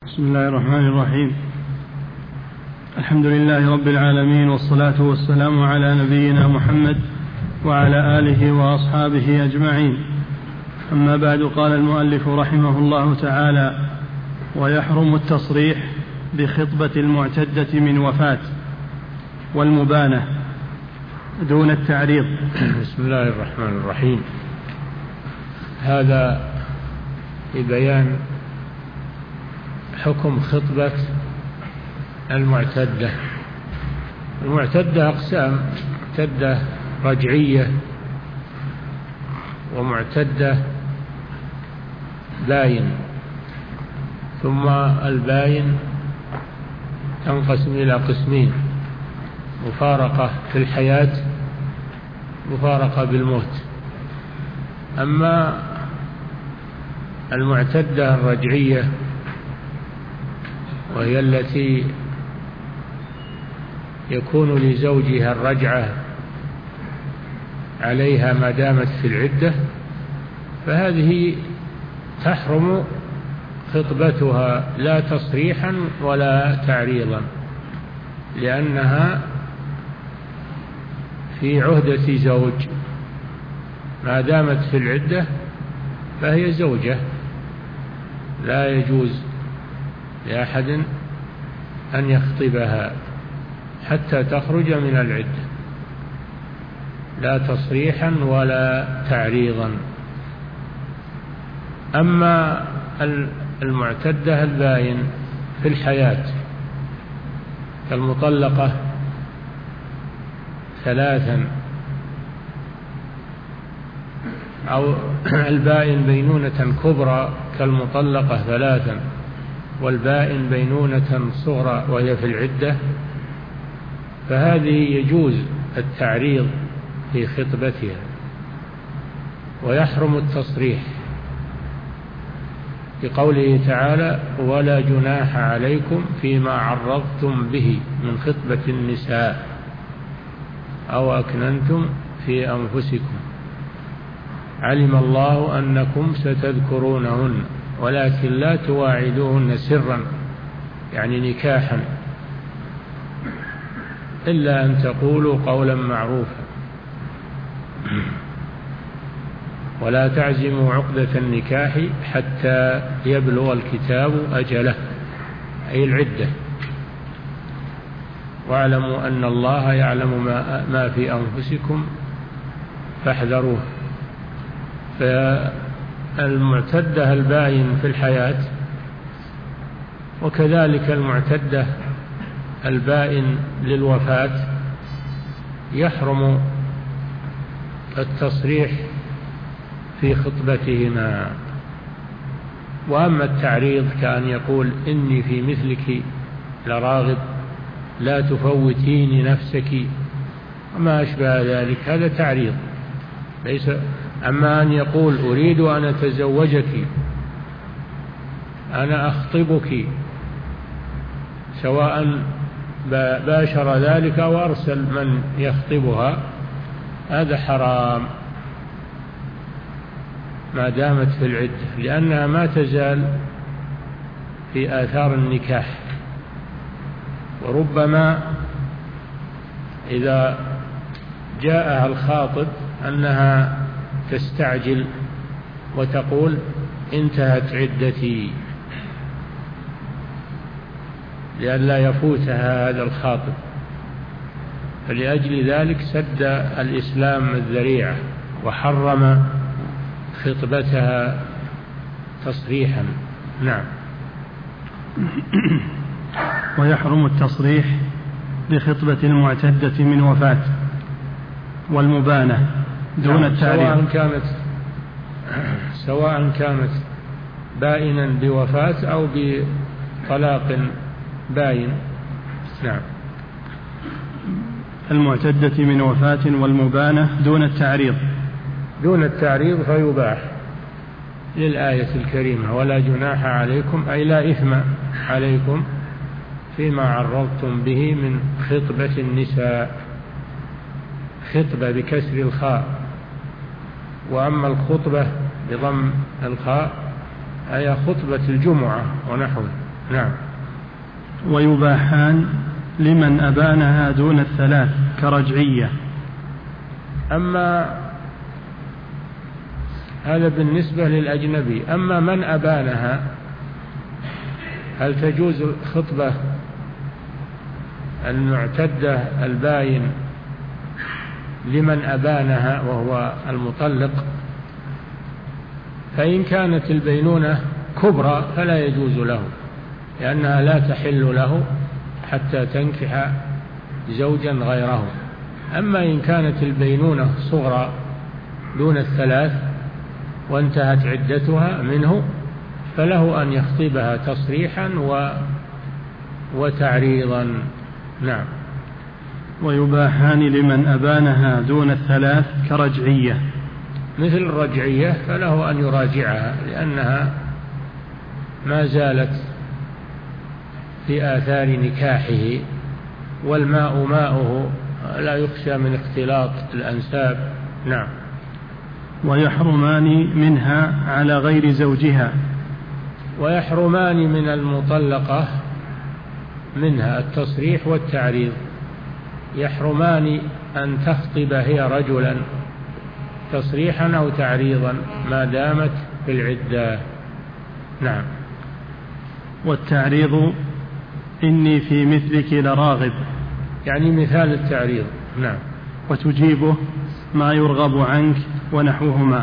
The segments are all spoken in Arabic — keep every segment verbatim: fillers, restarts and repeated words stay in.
بسم الله الرحمن الرحيم. الحمد لله رب العالمين، والصلاة والسلام على نبينا محمد وعلى آله وأصحابه أجمعين. أما بعد، قال المؤلف رحمه الله تعالى: ويحرم التصريح بخطبة المعتدة من وفاة والمبانة دون التعريض. بسم الله الرحمن الرحيم. هذا لبيان حكم خطبة المعتدة. المعتدة أقسام: معتدة رجعية، ومعتدة باين، ثم الباين تنقسم إلى قسمين: مفارقة في الحياة، مفارقة بالموت. أما المعتدة الرجعية وهي التي يكون لزوجها الرجعة عليها ما دامت في العدة، فهذه تحرم خطبتها لا تصريحا ولا تعريضا، لأنها في عهدة زوج، ما دامت في العدة فهي زوجة، لا يجوز لأحد أن يخطبها حتى تخرج من العدة، لا تصريحا ولا تعريضا. أما المعتدة الباين في الحياة كالمطلقة ثلاثا، أو البائن بينونة كبرى كالمطلقة ثلاثا، والبائن بينونة صغرى وهي في العدة، فهذه يجوز التعريض في خطبتها، ويحرم التصريح بقوله تعالى: ولا جناح عليكم فيما عرضتم به من خطبة النساء أو أكننتم في أنفسكم علم الله أنكم ستذكرونهن ولكن لا تواعدوهن سرا، يعني نكاحا، إلا أن تقولوا قولا معروفا، ولا تعزموا عقدة النكاح حتى يبلغ الكتاب أجله، أي العدة، واعلموا أن الله يعلم ما في أنفسكم فاحذروه. فالمعتدة الباين في الحياة، وكذلك المعتدة البائن للوفاة، يحرم التصريح في خطبتهما. وأما التعريض كأن يقول: إني في مثلك لراغب لا تفوتيني نفسك وما أشبه ذلك، هذا تعريض ليس. أما أن يقول: أريد أن أتزوجك، أنا أخطبك، سواء باشر ذلك أو أرسل من يخطبها، هذا حرام ما دامت في العدة، لأنها ما تزال في آثار النكاح. وربما إذا جاءها الخاطب أنها تستعجل وتقول: انتهت عدتي، لئلا يفوتها هذا الخاطب، فلأجل ذلك سد الإسلام الذريعة وحرم خطبتها تصريحا. نعم. ويحرم التصريح بخطبة المعتدة من وفاة والمبانة دون التعريض، سواء كانت سواء كانت بائنا بوفاة أو بطلاق باين. نعم. المعتدة من وفاة والمبانة دون التعريض، دون التعريض فيباح للآية الكريمة: ولا جناح عليكم، أي لا إثم عليكم فيما عرضتم به من خطبة النساء. خطبة بكسر الخاء، وأما الخطبة بضم الخاء أي خطبة الجمعة ونحوه. نعم. ويباحان لمن أبانها دون الثلاث كرجعية. أما هذا بالنسبة للأجنبي. أما من أبانها، هل تجوز خطبة المعتدة الباين لمن أبانها وهو المطلق؟ فإن كانت البينونة كبرى فلا يجوز له، لأنها لا تحل له حتى تنكح زوجا غيره. أما إن كانت البينونة صغرى دون الثلاث وانتهت عدتها منه، فله أن يخطبها تصريحا و وتعريضا. نعم. ويباحان لمن أبانها دون الثلاث كرجعية. مثل الرجعية فله أن يراجعها، لأنها ما زالت في آثار نكاحه، والماء ماؤه لا يخشى من اختلاط الأنساب. نعم. ويحرمان منها على غير زوجها. ويحرمان من المطلقة منها التصريح والتعريض. يحرمان أن تخطب هي رجلا تصريحا أو تعريضا ما دامت في العدة. نعم. والتعريض إني في مثلك لراغب، يعني مثال التعريض. نعم. وتجيبه ما يرغب عنك ونحوهما.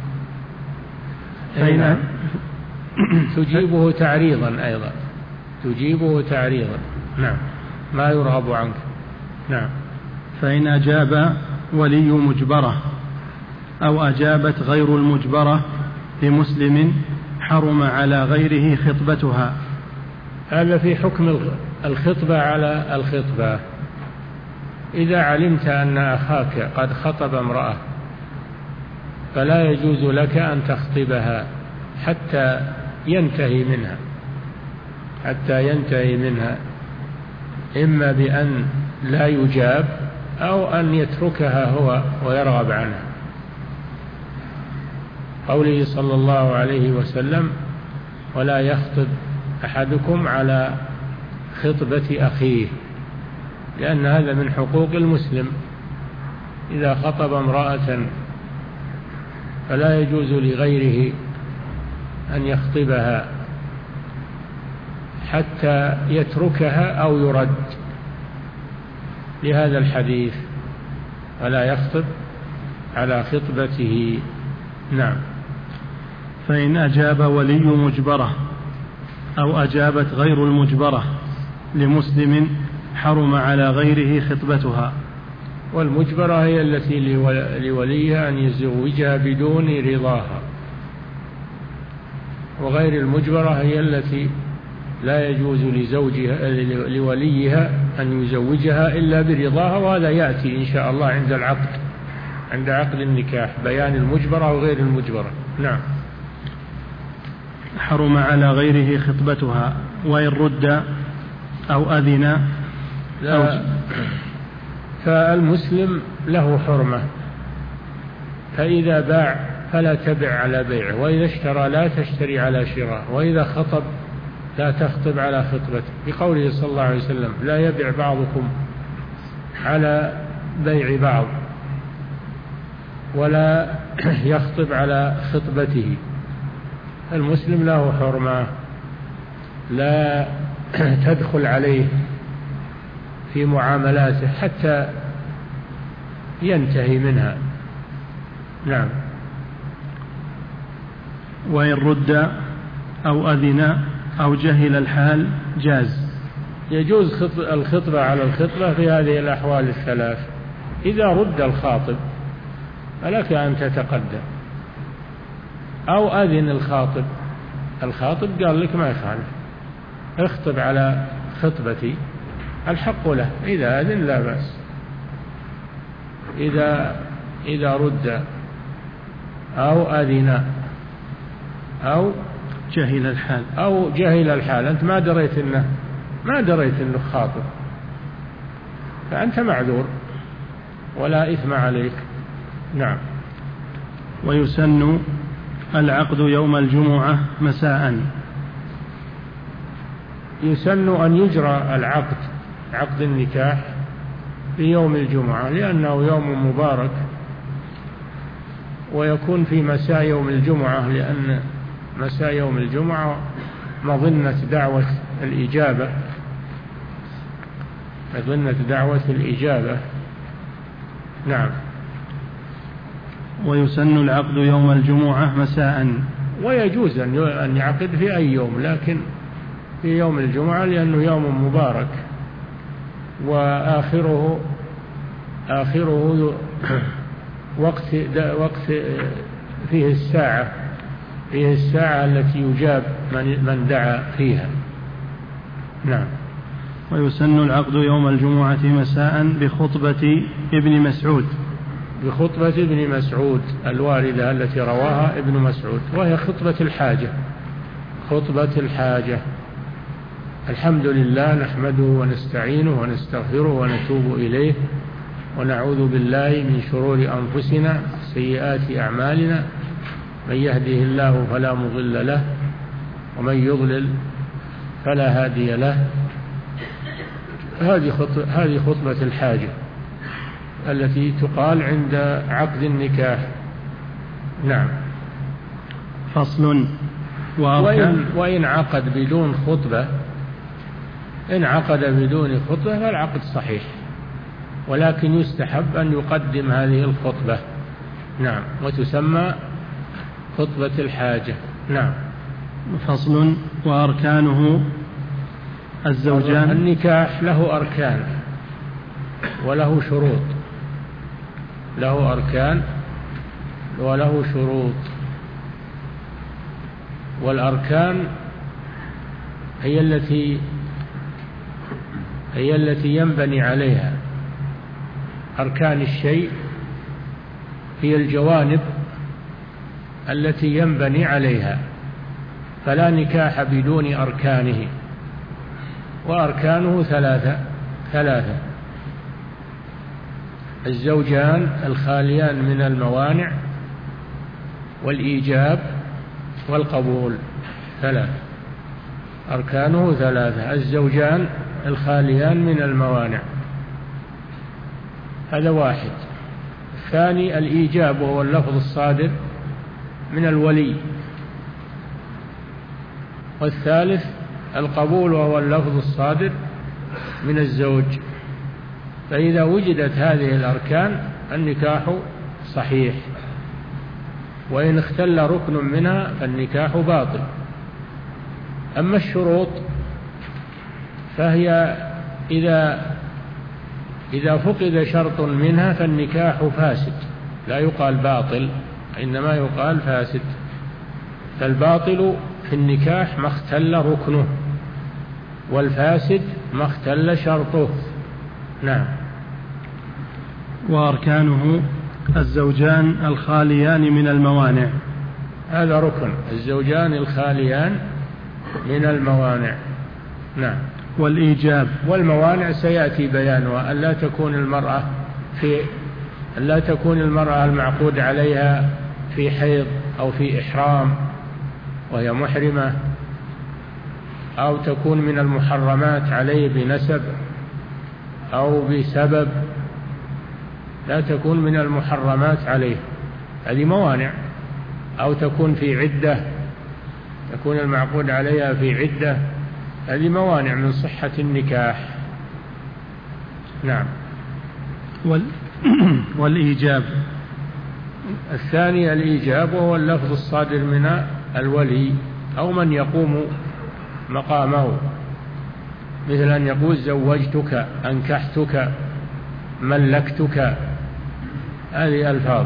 فإن تجيبه تعريضا أيضا، تجيبه تعريضا. نعم. ما يرغب عنك. نعم. فإن أجاب ولي مجبرة أو أجابت غير المجبرة لمسلم حرم على غيره خطبتها. هذا في حكم الخطبة على الخطبة. إذا علمت أن أخاك قد خطب امرأة فلا يجوز لك أن تخطبها حتى ينتهي منها، حتى ينتهي منها، إما بأن لا يجاب أو أن يتركها هو ويرغب عنها. قوله صلى الله عليه وسلم: ولا يخطب أحدكم على خطبة أخيه، لأن هذا من حقوق المسلم. إذا خطب امرأة فلا يجوز لغيره أن يخطبها حتى يتركها أو يرد، لهذا الحديث: ولا يخطب على خطبته. نعم. فإن أجاب ولي مجبرة أو أجابت غير المجبرة لمسلم حرم على غيره خطبتها. والمجبرة هي التي لوليها أن يزوجها بدون رضاها، وغير المجبرة هي التي لا يجوز لزوجها لوليها أن يزوجها إلا برضاها، وهذا يأتي إن شاء الله عند العقد، عند عقد النكاح، بيان المجبرة وغير المجبرة. نعم. حرم على غيره خطبتها. وإن رد أو أذن أو فالمسلم له حرمة، فإذا باع فلا تبع على بيعه، وإذا اشترى لا تشتري على شراء، وإذا خطب لا تخطب على خطبته، بقوله صلى الله عليه وسلم: لا يبع بعضكم على بيع بعض، ولا يخطب على خطبته. المسلم له حرمة لا تدخل عليه في معاملاته حتى ينتهي منها. نعم. وإن رد أو أذن أو جهل الحال جاز. يجوز الخطبة على الخطبة في هذه الأحوال الثلاث. إذا رد الخاطب فلك أن تتقدم، أو أذن الخاطب، الخاطب قال لك ما يخالف، اخطب على خطبتي، الحق له، إذا أذن لا بأس. إذا إذا رد أو أذن أو جهل الحال أو جهل الحال، أنت ما دريت إنه ما دريت إنه خاطب، فأنت معذور ولا إثم عليك. نعم. ويسن العقد يوم الجمعة مساء. يسن أن يجرى العقد عقد النكاح في يوم الجمعة، لأنه يوم مبارك، ويكون في مساء يوم الجمعة، لأن مساء يوم الجمعة مظنة دعوة الإجابة مظنة دعوة الإجابة. نعم. ويسن العقد يوم الجمعة مساء، ويجوز أن يعقد في أي يوم، لكن في يوم الجمعة لأنه يوم مبارك، وآخره آخره وقت وقت فيه الساعة فيه الساعة التي يجاب من دعا فيها. نعم. ويسن العقد يوم الجمعة مساء بخطبة ابن مسعود بخطبة ابن مسعود الواردة التي رواها ابن مسعود، وهي خطبة الحاجة خطبة الحاجة. الحمد لله نحمده ونستعينه ونستغفره ونتوب إليه ونعوذ بالله من شرور أنفسنا سيئات أعمالنا، من يهده الله فلا مضل له ومن يضلل فلا هادي له. هذه خطبة, هذه خطبة الحاجة التي تقال عند عقد النكاح. نعم. فصل. وإن, وإن عقد بدون خطبة إن عقد بدون خطبة فالعقد صحيح، ولكن يستحب أن يقدم هذه الخطبة. نعم. وتسمى خطبة الحاجة. نعم. فصل. وأركانه الزوجان. النكاح له أركان وله شروط له أركان وله شروط والأركان هي التي هي التي ينبني عليها. أركان الشيء هي الجوانب التي ينبني عليها، فلا نكاح بدون أركانه. وأركانه ثلاثة ثلاثة الزوجان الخاليان من الموانع والإيجاب والقبول. ثلاثة أركانه ثلاثة الزوجان الخاليان من الموانع، هذا واحد. الثاني الإيجاب، وهو اللفظ الصادر من الولي. والثالث القبول، وهو اللفظ الصادر من الزوج. فإذا وجدت هذه الأركان النكاح صحيح، وإن اختل ركن منها فالنكاح باطل. أما الشروط فهي إذا إذا فقد شرط منها فالنكاح فاسد، لا يقال باطل، إنما يقال فاسد. فالباطل في النكاح ما اختل ركنه، والفاسد ما اختل شرطه. نعم. وأركانه الزوجان الخاليان من الموانع، هذا ركن، الزوجان الخاليان من الموانع. نعم. والإيجاب. والموانع سيأتي بيانها، أن لا تكون المرأة في أن لا تكون المرأة المعقود عليها في حيض أو في إحرام وهي محرمة، أو تكون من المحرمات عليه بنسب أو بسبب، لا تكون من المحرمات عليه، هذه موانع. أو تكون في عدة، تكون المعقود عليها في عدة، هذه موانع من صحة النكاح. نعم. وال... والإيجاب. الثاني الإيجاب، وهو اللفظ الصادر من الولي أو من يقوم مقامه، مثل أن يقول زوجتك، أنكحتك، ملكتك، هذه ألفاظ.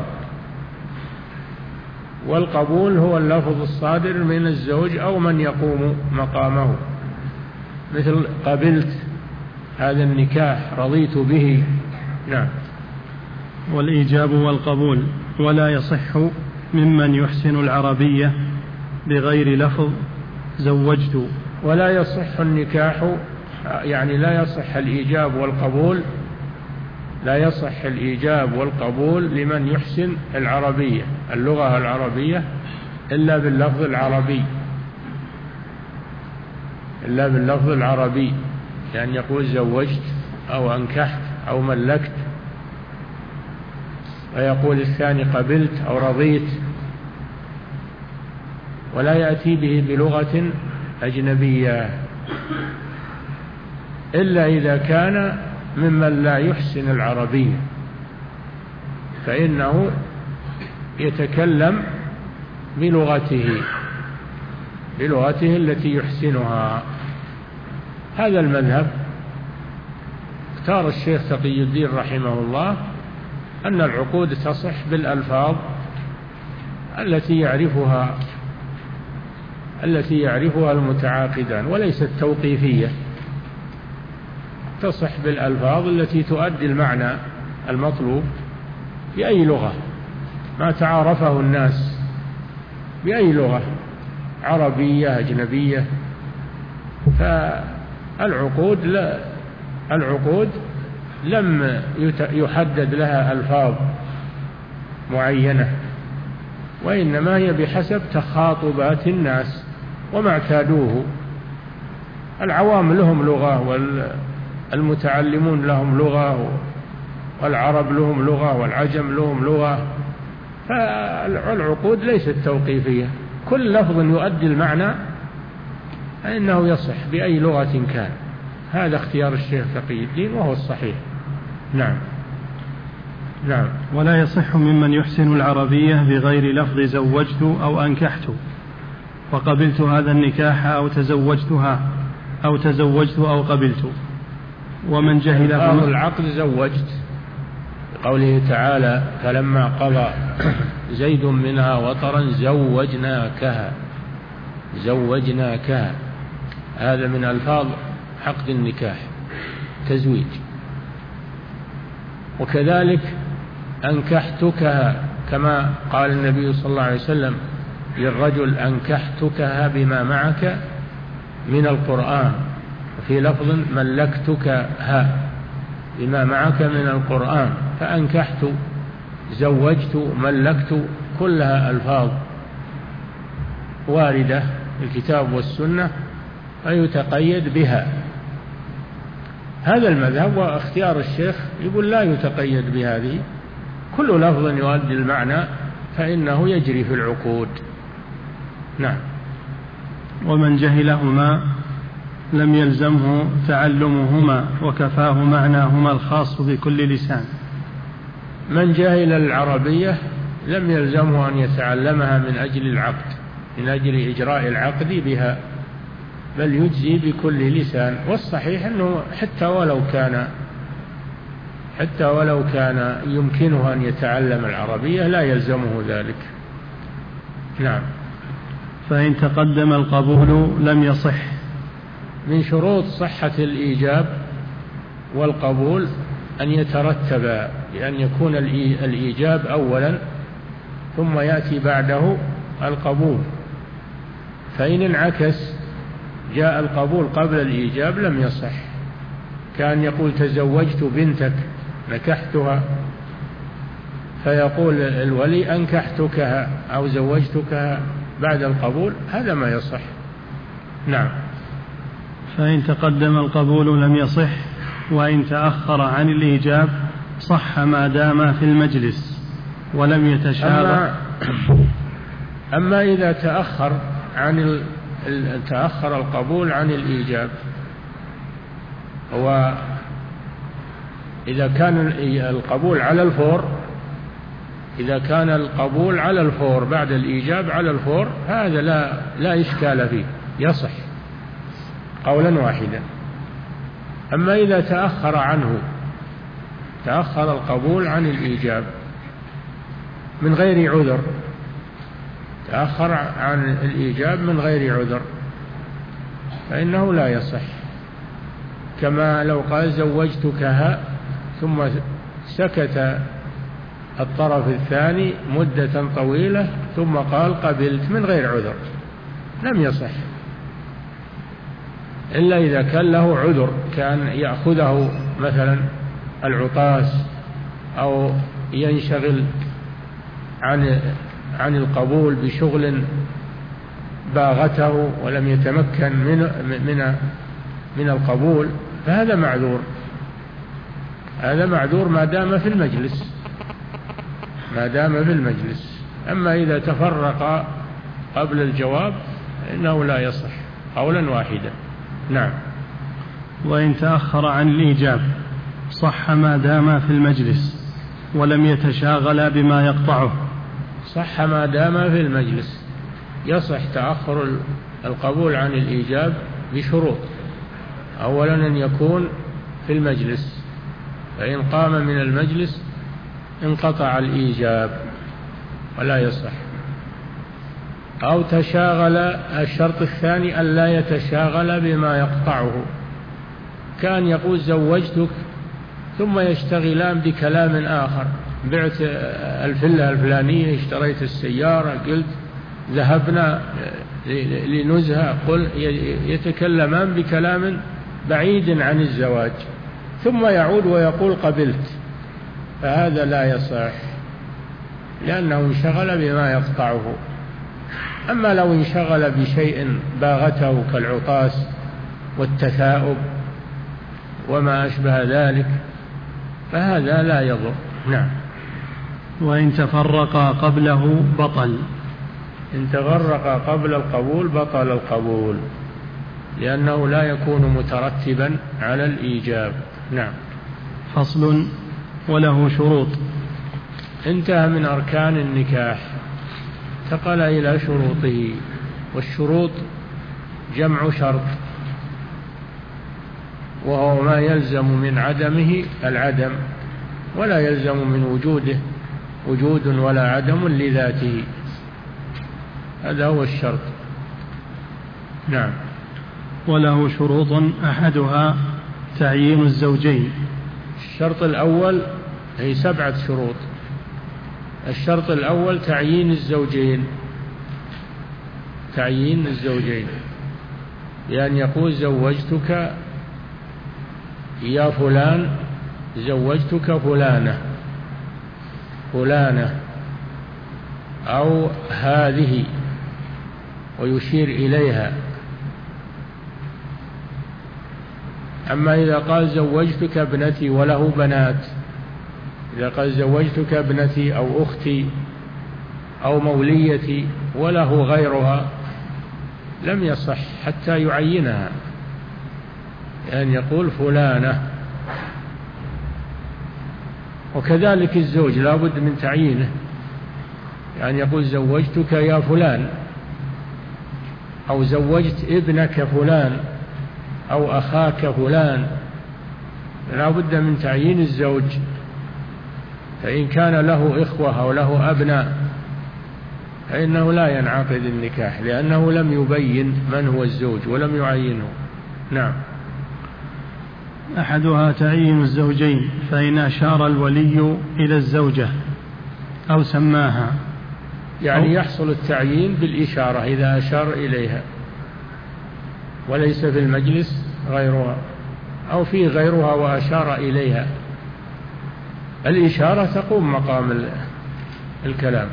والقبول هو اللفظ الصادر من الزوج أو من يقوم مقامه، مثل قبلت هذا النكاح، رضيت به. نعم. والإيجاب والقبول. ولا يصح ممن يحسن العربية بغير لفظ زوجت. ولا يصح النكاح، يعني لا يصح الإيجاب والقبول لا يصح الإيجاب والقبول لمن يحسن العربية، اللغة العربية، إلا باللفظ العربي. إلا باللفظ العربي، يعني يقول زوجت أو أنكحت أو ملكت، ويقول الثاني قبلت أو رضيت، ولا يأتي به بلغة أجنبية إلا إذا كان ممن لا يحسن العربية، فإنه يتكلم بلغته بلغته التي يحسنها. هذا المذهب اختار الشيخ تقي الدين رحمه الله أن العقود تصح بالألفاظ التي يعرفها التي يعرفها المتعاقدان، وليست توقيفية، تصح بالألفاظ التي تؤدي المعنى المطلوب بأي لغة، ما تعارفه الناس بأي لغة، عربية أجنبية. فالعقود لا العقود لم يحدد لها ألفاظ معينة، وإنما هي بحسب تخاطبات الناس وما اعتادوه. العوام لهم لغة، والمتعلمون لهم لغة، والعرب لهم لغة، والعجم لهم لغة. فالعقود ليست توقيفية، كل لفظ يؤدي المعنى فإنه يصح بأي لغة كان. هذا اختيار الشيخ تقي الدين وهو الصحيح. نعم نعم. ولا يصح ممن يحسن العربية بغير لفظ زوجت أو أنكحت وقبلت هذا النكاح أو تزوجتها أو تزوجت أو قبلت. ومن جهل العقد زوجت قوله تعالى فلما قضى زيد منها وطرا زوجناكها زوجناكها، هذا من ألفاظ عقد النكاح تزويج. وكذلك أنكحتكها كما قال النبي صلى الله عليه وسلم للرجل أنكحتكها بما معك من القرآن، وفي لفظ ملكتكها بما معك من القرآن. فأنكحت زوجت ملكت كلها ألفاظ واردة في الكتاب والسنة فيتقيد بها. هذا المذهب واختيار الشيخ يقول لا يتقيد بهذه، كل لفظ يؤدي المعنى فإنه يجري في العقود. نعم. ومن جهلهما لم يلزمه تعلمهما وكفاه معناهما الخاص بكل لسان. من جهل العربية لم يلزمه أن يتعلمها من أجل العقد، من أجل إجراء العقد بها، بل يجزي بكل لسان. والصحيح أنه حتى ولو كان حتى ولو كان يمكنه أن يتعلم العربية لا يلزمه ذلك. نعم. فإن تقدم القبول لم يصح. من شروط صحة الإيجاب والقبول أن يترتب، بأن يكون الإيجاب أولا ثم يأتي بعده القبول. فإن انعكس جاء القبول قبل الإيجاب لم يصح. كان يقول تزوجت بنتك نكحتها، فيقول الولي أنكحتكها أو زوجتكها بعد القبول، هذا ما يصح. نعم. فإن تقدم القبول لم يصح، وإن تأخر عن الإيجاب صح ما دام في المجلس ولم يتشابه. أما, أما إذا تأخر عن تأخر القبول عن الإيجاب، وإذا كان القبول على الفور إذا كان القبول على الفور بعد الإيجاب على الفور، هذا لا لا إشكال فيه، يصح قولا واحدا. أما إذا تأخر عنه تأخر القبول عن الإيجاب من غير عذر، تأخر عن الإيجاب من غير عذر، فإنه لا يصح. كما لو قال زوجتكها ثم سكت الطرف الثاني مدة طويلة ثم قال قبلت من غير عذر، لم يصح إلا إذا كان له عذر، كان يأخذه مثلا العطاس أو ينشغل عن عن القبول بشغل باغته ولم يتمكن من من من القبول فهذا معذور، هذا معذور ما دام في المجلس، ما دام في المجلس. أما إذا تفرق قبل الجواب إنه لا يصح قولا واحدا. نعم. وإن تأخر عن الإيجاب صح ما دام في المجلس ولم يتشاغل بما يقطعه. صح ما دام في المجلس، يصح تأخر القبول عن الإيجاب بشروط. أولا أن يكون في المجلس، فإن قام من المجلس انقطع الإيجاب ولا يصح. أو تشاغل، الشرط الثاني أن لا يتشاغل بما يقطعه، كان يقول زوجتك ثم يشتغلان بكلام آخر، بعت الفلة الفلانية، اشتريت السيارة، قلت ذهبنا لنزهة، قل يتكلمان بكلام بعيد عن الزواج، ثم يعود ويقول قبلت، فهذا لا يصح لأنه انشغل بما يقطعه. أما لو انشغل بشيء باغته كالعطاس والتثاؤب وما أشبه ذلك فهذا لا يضر. نعم. وإن تفرقا قبله بطل. إن تفرقا قبل القبول بطل القبول، لأنه لا يكون مترتبا على الإيجاب. نعم. فصل. وله شروط. انتهى من أركان النكاح، انتقل إلى شروطه. والشروط جمع شرط، وهو ما يلزم من عدمه العدم، ولا يلزم من وجوده وجود ولا عدم لذاته، هذا هو الشرط. نعم. وله شروط أحدها تعيين الزوجين. الشرط الأول هي سبعة شروط. الشرط الأول تعيين الزوجين، تعيين الزوجين، يعني يقول زوجتك يا فلان، زوجتك فلانة فلانة أو هذه، ويشير إليها. أما إذا قال زوجتك ابنتي وله بنات، إذا قال زوجتك ابنتي أو أختي أو موليتي وله غيرها لم يصح حتى يعينها، يعني يقول فلانة. وكذلك الزوج لا بد من تعيينه، يعني يقول زوجتك يا فلان، أو زوجت ابنك فلان أو أخاك فلان، لا بد من تعيين الزوج. فإن كان له إخوة أو له أبناء فإنه لا ينعقد النكاح، لأنه لم يبين من هو الزوج ولم يعينه. نعم. أحدها تعيين الزوجين، فإن أشار الولي إلى الزوجة أو سماها، يعني يحصل التعيين بالإشارة إذا أشار إليها وليس في المجلس غيرها، أو في غيرها وأشار إليها، الإشارة تقوم مقام الكلام.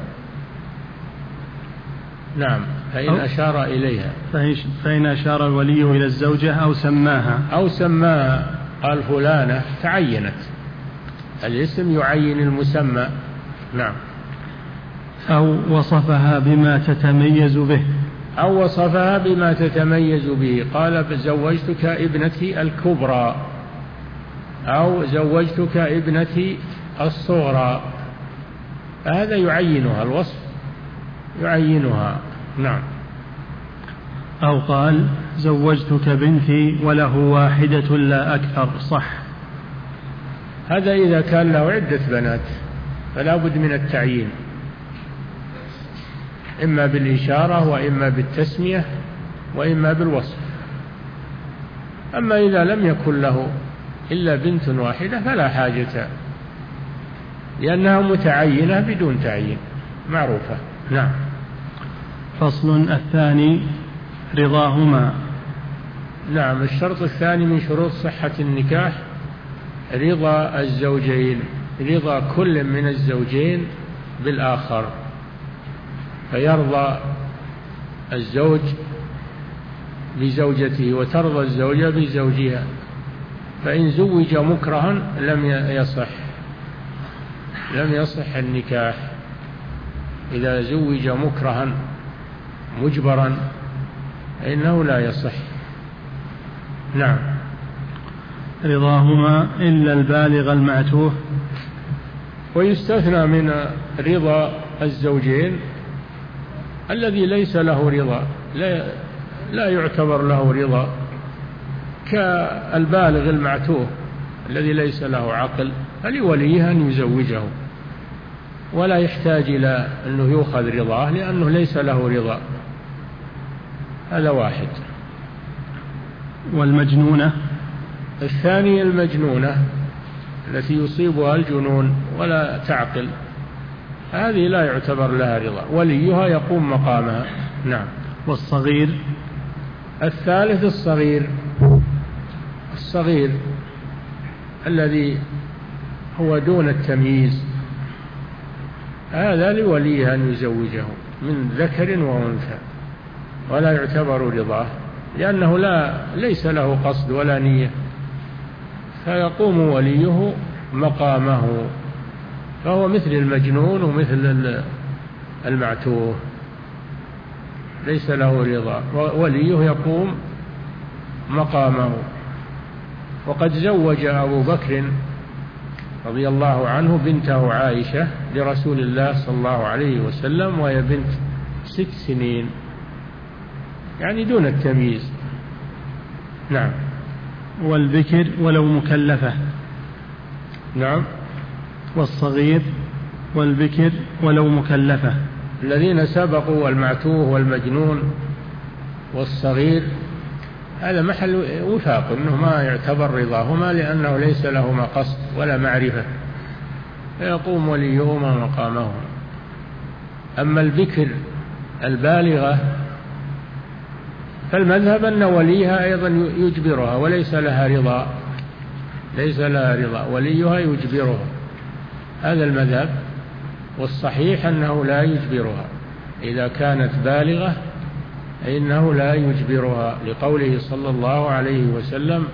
نعم. فإن أشار إليها، فإن أشار الولي إلى الزوجة أو سماها، أو سماها قال فلانة، تعينت، الاسم يعين المسمى. نعم. أو وصفها بما تتميز به، أو وصفها بما تتميز به، قال زوجتك ابنتي الكبرى، أو زوجتك ابنتي الصغرى، هذا يعينها، الوصف يعينها. نعم. أو قال زوجتك بنتي وله واحدة لا أكثر، صح. هذا إذا كان له عدة بنات فلا بد من التعيين، إما بالإشارة وإما بالتسمية وإما بالوصف. أما إذا لم يكن له إلا بنت واحدة فلا حاجة، لأنها متعينة بدون تعيين معروفة. نعم. فصل. الثاني رضاهما. نعم. الشرط الثاني من شروط صحة النكاح رضا الزوجين، رضا كل من الزوجين بالآخر، فيرضى الزوج بزوجته وترضى الزوجة بزوجها، فإن زوج مكرها لم يصح لم يصح النكاح. إذا زوج مكرها مجبرا فإنه لا يصح. نعم. رضاهما إلا البالغ المعتوه. ويستثنى من رضا الزوجين الذي ليس له رضا، لا, لا يعتبر له رضا، كالبالغ المعتوه الذي ليس له عقل، فلوليه أن يزوجه ولا يحتاج إلى أنه يؤخذ رضاه لأنه ليس له رضا. هذا واحد. والمجنونة الثاني المجنونة التي يصيبها الجنون ولا تعقل، هذه لا يعتبر لها رضا، وليها يقوم مقامها. نعم. والصغير الثالث الصغير الصغير الذي هو دون التمييز، هذا لوليه أن يزوجه من ذكر وأنثى ولا يعتبر رضاه، لأنه لا ليس له قصد ولا نية، فيقوم وليه مقامه، فهو مثل المجنون ومثل المعتوه، ليس له رضا، وليه يقوم مقامه. وقد زوج أبو بكر رضي الله عنه بنته عائشة لرسول الله صلى الله عليه وسلم وهي بنت ست سنين، يعني دون التمييز. نعم. والبكر ولو مكلفة. نعم. والصغير والبكر ولو مكلفة. الذين سبقوا المعتوه والمجنون والصغير هذا محل وفاق أنه ما يعتبر رضاهما لأنه ليس لهما قصد ولا معرفة، فيقوم وليهما مقامهما. أما البكر البالغة فالمذهب أن وليها أيضا يجبرها وليس لها رضا، ليس لها رضا، وليها يجبرها، هذا المذهب. والصحيح أنه لا يجبرها إذا كانت بالغة، إنه لا يجبرها، لقوله صلى الله عليه وسلم: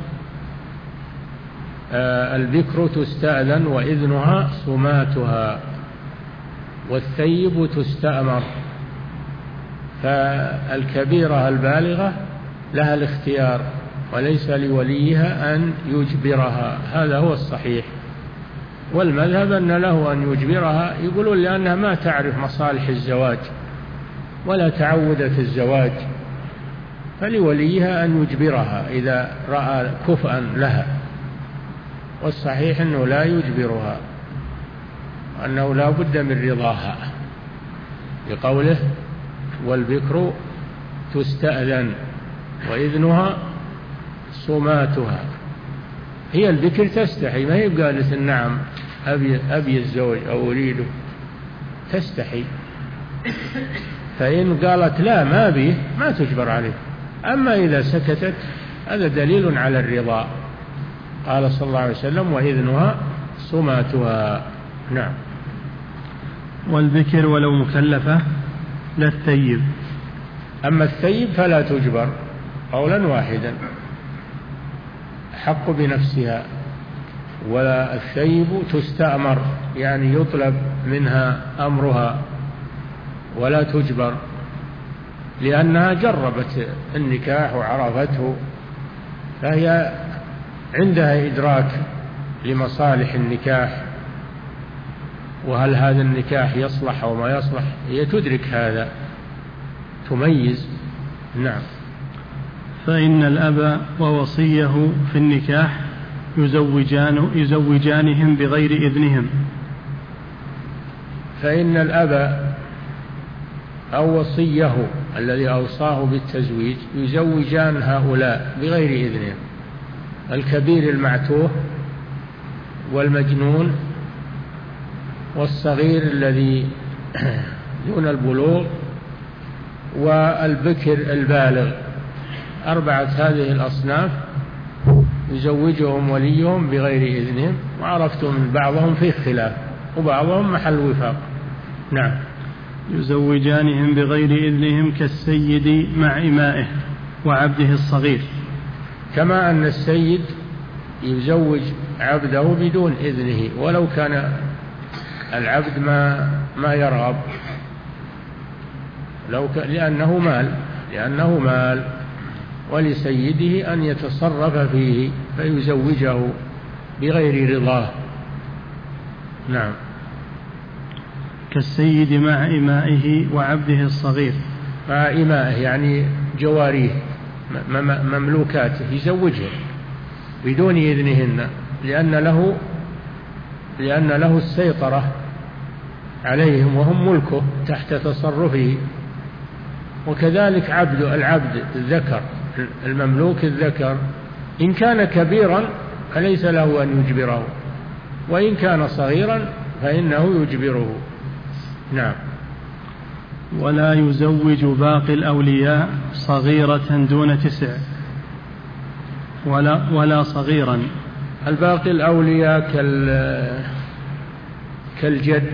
آه البكر تستأذن وإذنها صماتها والثيب تستأمر. فالكبيرة البالغة لها الاختيار وليس لوليها أن يجبرها، هذا هو الصحيح. والمذهب أن له أن يجبرها، يقولون لأنها ما تعرف مصالح الزواج ولا تعودت الزواج، فلوليها أن يجبرها إذا رأى كفءا لها. والصحيح أنه لا يجبرها، أنه لا بد من رضاها، لقوله: والبكر تستأذن وإذنها صماتها. هي البكر تستحي، ما هي قالت النعم أبي, أبي الزوج أو أريده، تستحي. فإن قالت لا ما أبيه ما تجبر عليه. أما إذا سكتت هذا دليل على الرضا. قال صلى الله عليه وسلم: وإذنها صماتها. نعم. والبكر ولو مكلفة لا الثيب. أما الثيب فلا تجبر قولا واحدا، حق بنفسها. ولا الثيب تستأمر، يعني يطلب منها أمرها ولا تجبر، لأنها جربت النكاح وعرفته، فهي عندها إدراك لمصالح النكاح، وهل هذا النكاح يصلح أو ما يصلح، هي تدرك هذا، تميز. نعم. فإن الأب ووصيه في النكاح يزوجان يزوجانهم بغير إذنهم. فإن الأب أو وصيه الذي أوصاه بالتزويج يزوجان هؤلاء بغير إذنهم، الكبير المعتوه والمجنون والصغير الذي دون البلوغ والبكر البالغ. أربعة هذه الأصناف يزوجهم وليهم بغير إذنهم، وعرفتم من بعضهم فيه خلاف وبعضهم محل وفاق. نعم. يزوجانهم بغير إذنهم كالسيد مع إمائه وعبده الصغير. كما أن السيد يزوج عبده بدون إذنه ولو كان العبد ما ما يرغب، لو لأنه مال لأنه مال ولسيده أن يتصرف فيه فيزوجه بغير رضاه. نعم. كالسيد مع إمائه وعبده الصغير. مع إمائه يعني جواريه مملوكاته يزوجه بدون إذنهن، لأن له لأن له السيطرة عليهم وهم ملكه تحت تصرفه. وكذلك عبد العبد الذكر المملوك الذكر إن كان كبيرا فليس له أن يجبره، وإن كان صغيرا فإنه يجبره. نعم. ولا يزوج باقي الأولياء صغيرة دون تسع ولا, ولا صغيرا. الباقي الأولياء كالجد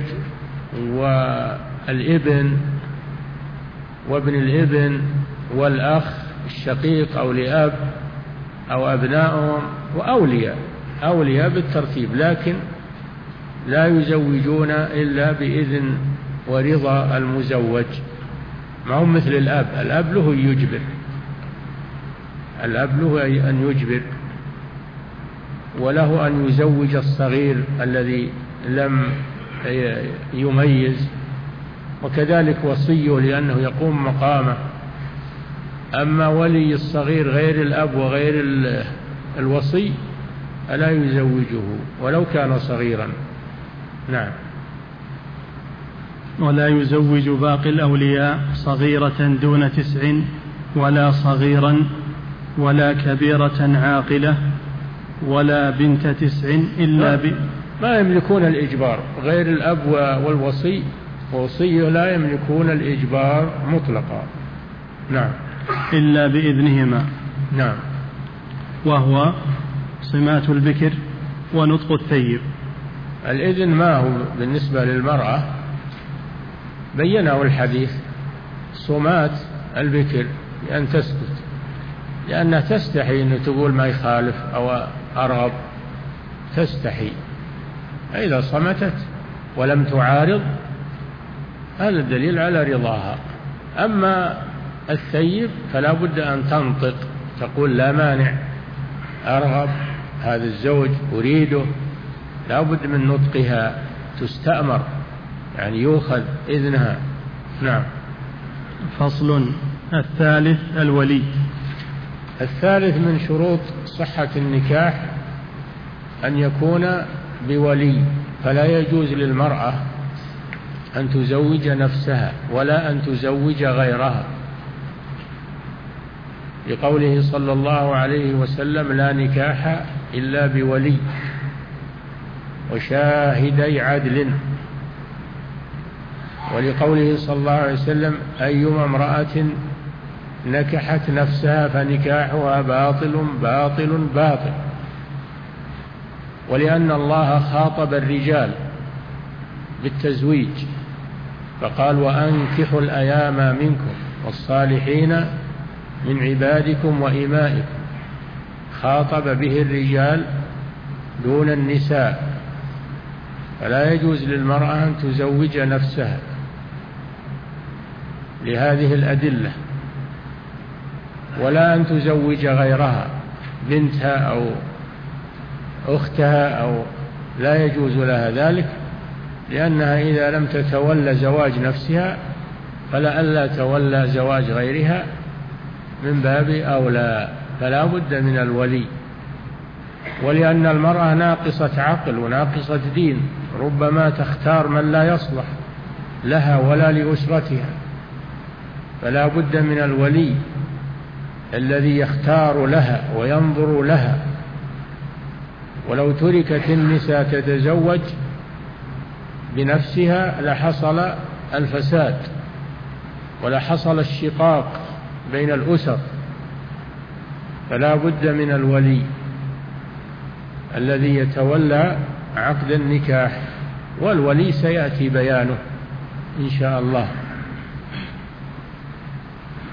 والابن وابن الابن والأخ الشقيق أو لأب أو أبنائهم وأولياء أولياء بالترتيب، لكن لا يزوجون إلا بإذن ورضا المزوج. ما هم مثل الأب، الأب له يجبر الأب له أن يجبر وله أن يزوج الصغير الذي لم يميز، وكذلك وصيه لأنه يقوم مقامه. أما ولي الصغير غير الأب وغير الوصي فلا يزوجه ولو كان صغيرا. نعم. ولا يزوج باقي الأولياء صغيرة دون تسع ولا صغيرا ولا كبيرة عاقلة ولا بنت تسع إلا ب... ما يملكون الإجبار، غير الأب والوصي ووصيه لا يملكون الإجبار مطلقا. نعم. إلا بإذنهما. نعم. وهو صمات البكر ونطق الثيب. الإذن ما هو بالنسبة للمرأة بينه الحديث، صمات البكر لأن تسكت، لأنها تستحي أن تقول ما يخالف أو أرغب، تستحي. إذا صمتت ولم تعارض هذا الدليل على رضاها. أما الثيب فلا بد أن تنطق، تقول لا مانع، أرغب هذا الزوج أريده، لا بد من نطقها، تستأمر يعني يؤخذ إذنها. نعم. فصل. الثالث الولي. الثالث من شروط صحة النكاح أن يكون بولي، فلا يجوز للمرأة أن تزوج نفسها ولا أن تزوج غيرها، لقوله صلى الله عليه وسلم لا نكاح إلا بولي وشاهدي عدل، ولقوله صلى الله عليه وسلم أيما امرأة نكحت نفسها فنكاحها باطل باطل باطل. ولأن الله خاطب الرجال بالتزويج فقال وأنكحوا الأيام منكم والصالحين من عبادكم وإمائكم، خاطب به الرجال دون النساء، فلا يجوز للمرأة أن تزوج نفسها لهذه الأدلة، ولا أن تزوج غيرها بنتها أو أختها أو لا يجوز لها ذلك، لأنها إذا لم تتولى زواج نفسها فلئلا تولى زواج غيرها من باب أولى، فلا بد من الولي. ولأن المرأة ناقصة عقل وناقصة دين، ربما تختار من لا يصلح لها ولا لأسرتها، فلا بد من الولي الذي يختار لها وينظر لها. ولو تركت النساء تتزوج بنفسها لحصل الفساد ولحصل الشقاق بين الأسر، فلا بد من الولي الذي يتولى عقد النكاح، والولي سيأتي بيانه إن شاء الله.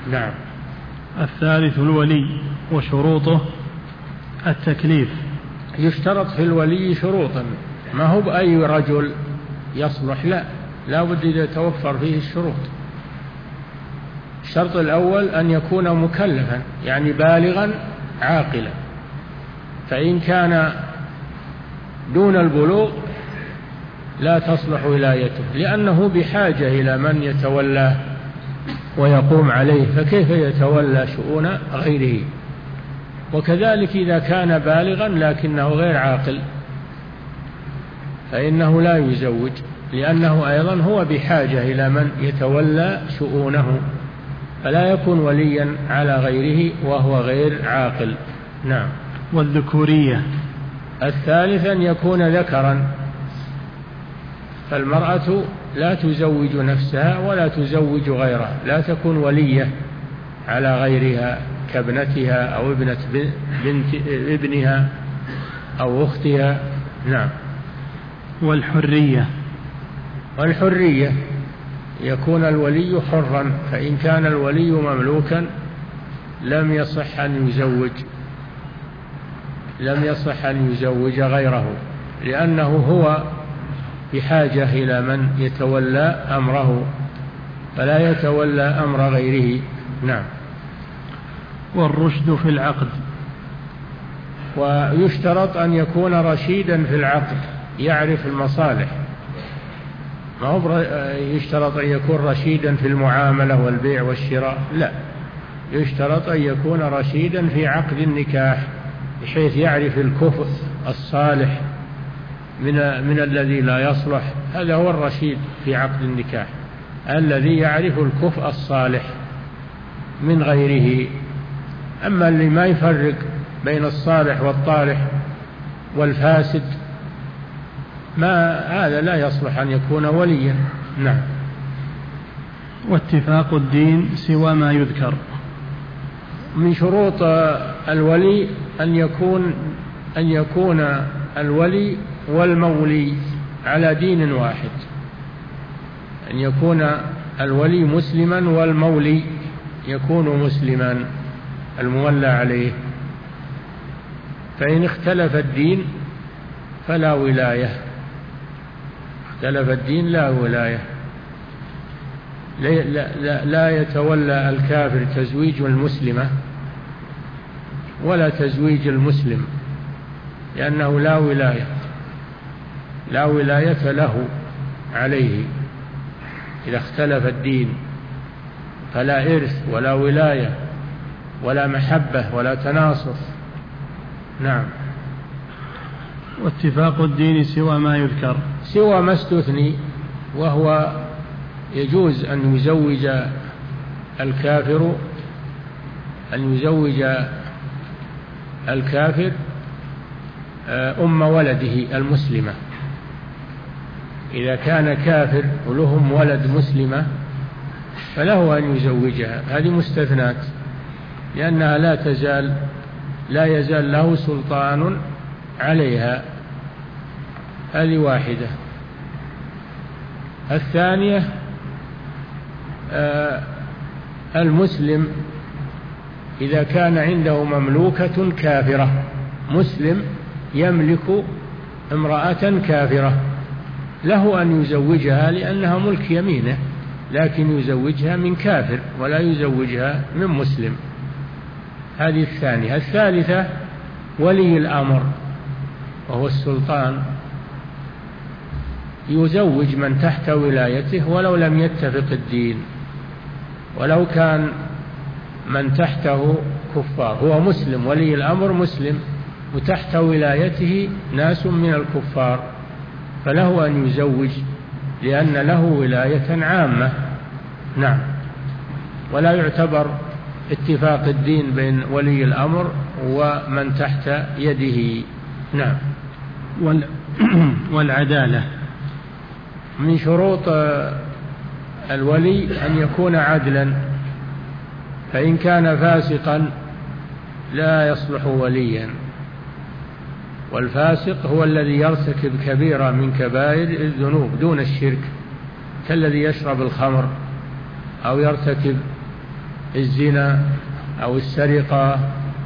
نعم. الثالث الولي وشروطه التكليف. يشترط في الولي شروطا، ما هو بأي رجل يصلح، لا لا بد إذا توفر فيه الشروط. الشرط الأول أن يكون مكلفا يعني بالغا عاقلا، فإن كان دون البلوغ لا تصلح ولايته لأنه بحاجة إلى من يتولاه ويقوم عليه، فكيف يتولى شؤون غيره؟ وكذلك إذا كان بالغا لكنه غير عاقل فإنه لا يزوج، لأنه أيضا هو بحاجة إلى من يتولى شؤونه، فلا يكون وليا على غيره وهو غير عاقل. نعم. والذكورية. الثالث أن يكون ذكرا، فالمرأة لا تزوج نفسها ولا تزوج غيرها، لا تكون ولية على غيرها كابنتها أو ابنة بنت ابنها أو أختها. نعم. والحرية. والحرية يكون الولي حرا، فإن كان الولي مملوكا لم يصح أن يزوج لم يصح أن يزوج غيره، لأنه هو بحاجة إلى من يتولى أمره، فلا يتولى أمر غيره. نعم. والرشد في العقد. ويشترط أن يكون رشيدا في العقد، يعرف المصالح، ما هو يشترط أن يكون رشيدا في المعاملة والبيع والشراء، لا، يشترط أن يكون رشيدا في عقد النكاح بحيث يعرف الكفء الصالح من, من الذي لا يصلح. هذا هو الرشيد في عقد النكاح، الذي يعرف الكفء الصالح من غيره. أما اللي ما يفرق بين الصالح والطالح والفاسد ما هذا لا يصلح أن يكون وليا. نعم. واتفاق الدين سوى ما يذكر. من شروط الولي أن يكون أن يكون الولي والمولي على دين واحد، أن يكون الولي مسلما والمولي يكون مسلما المولى عليه، فإن اختلف الدين فلا ولاية، اختلف الدين لا ولاية. لا, لا, لا يتولى الكافر تزويج المسلمة ولا تزويج المسلم، لأنه لا ولاية لا ولاية له عليه إذا اختلف الدين، فلا إرث ولا ولاية ولا محبة ولا تناصر. نعم. واتفاق الدين سوى ما يذكر، سوى ما استثني، وهو يجوز أن يزوج الكافر أن يزوج الكافر أم ولده المسلمة، إذا كان كافر ولهم ولد مسلمة فله أن يزوجها، هذه مستثنات، لأنها لا تزال لا يزال له سلطان عليها. هذه واحدة. الثانية آه المسلم إذا كان عنده مملوكة كافرة، مسلم يملك امرأة كافرة له أن يزوجها لأنها ملك يمينه، لكن يزوجها من كافر ولا يزوجها من مسلم. هذه الثانية. الثالثة ولي الأمر وهو السلطان، يزوج من تحت ولايته ولو لم يتفق الدين، ولو كان من تحته كفار، هو مسلم، ولي الأمر مسلم وتحت ولايته ناس من الكفار، فله أن يزوج لأن له ولاية عامة. نعم. ولا يعتبر اتفاق الدين بين ولي الأمر ومن تحت يده. نعم. والعدالة. من شروط الولي أن يكون عدلا، فإن كان فاسقا لا يصلح وليا، والفاسق هو الذي يرتكب كبيرة من كبائر الذنوب دون الشرك، كالذي يشرب الخمر أو يرتكب الزنا أو السرقة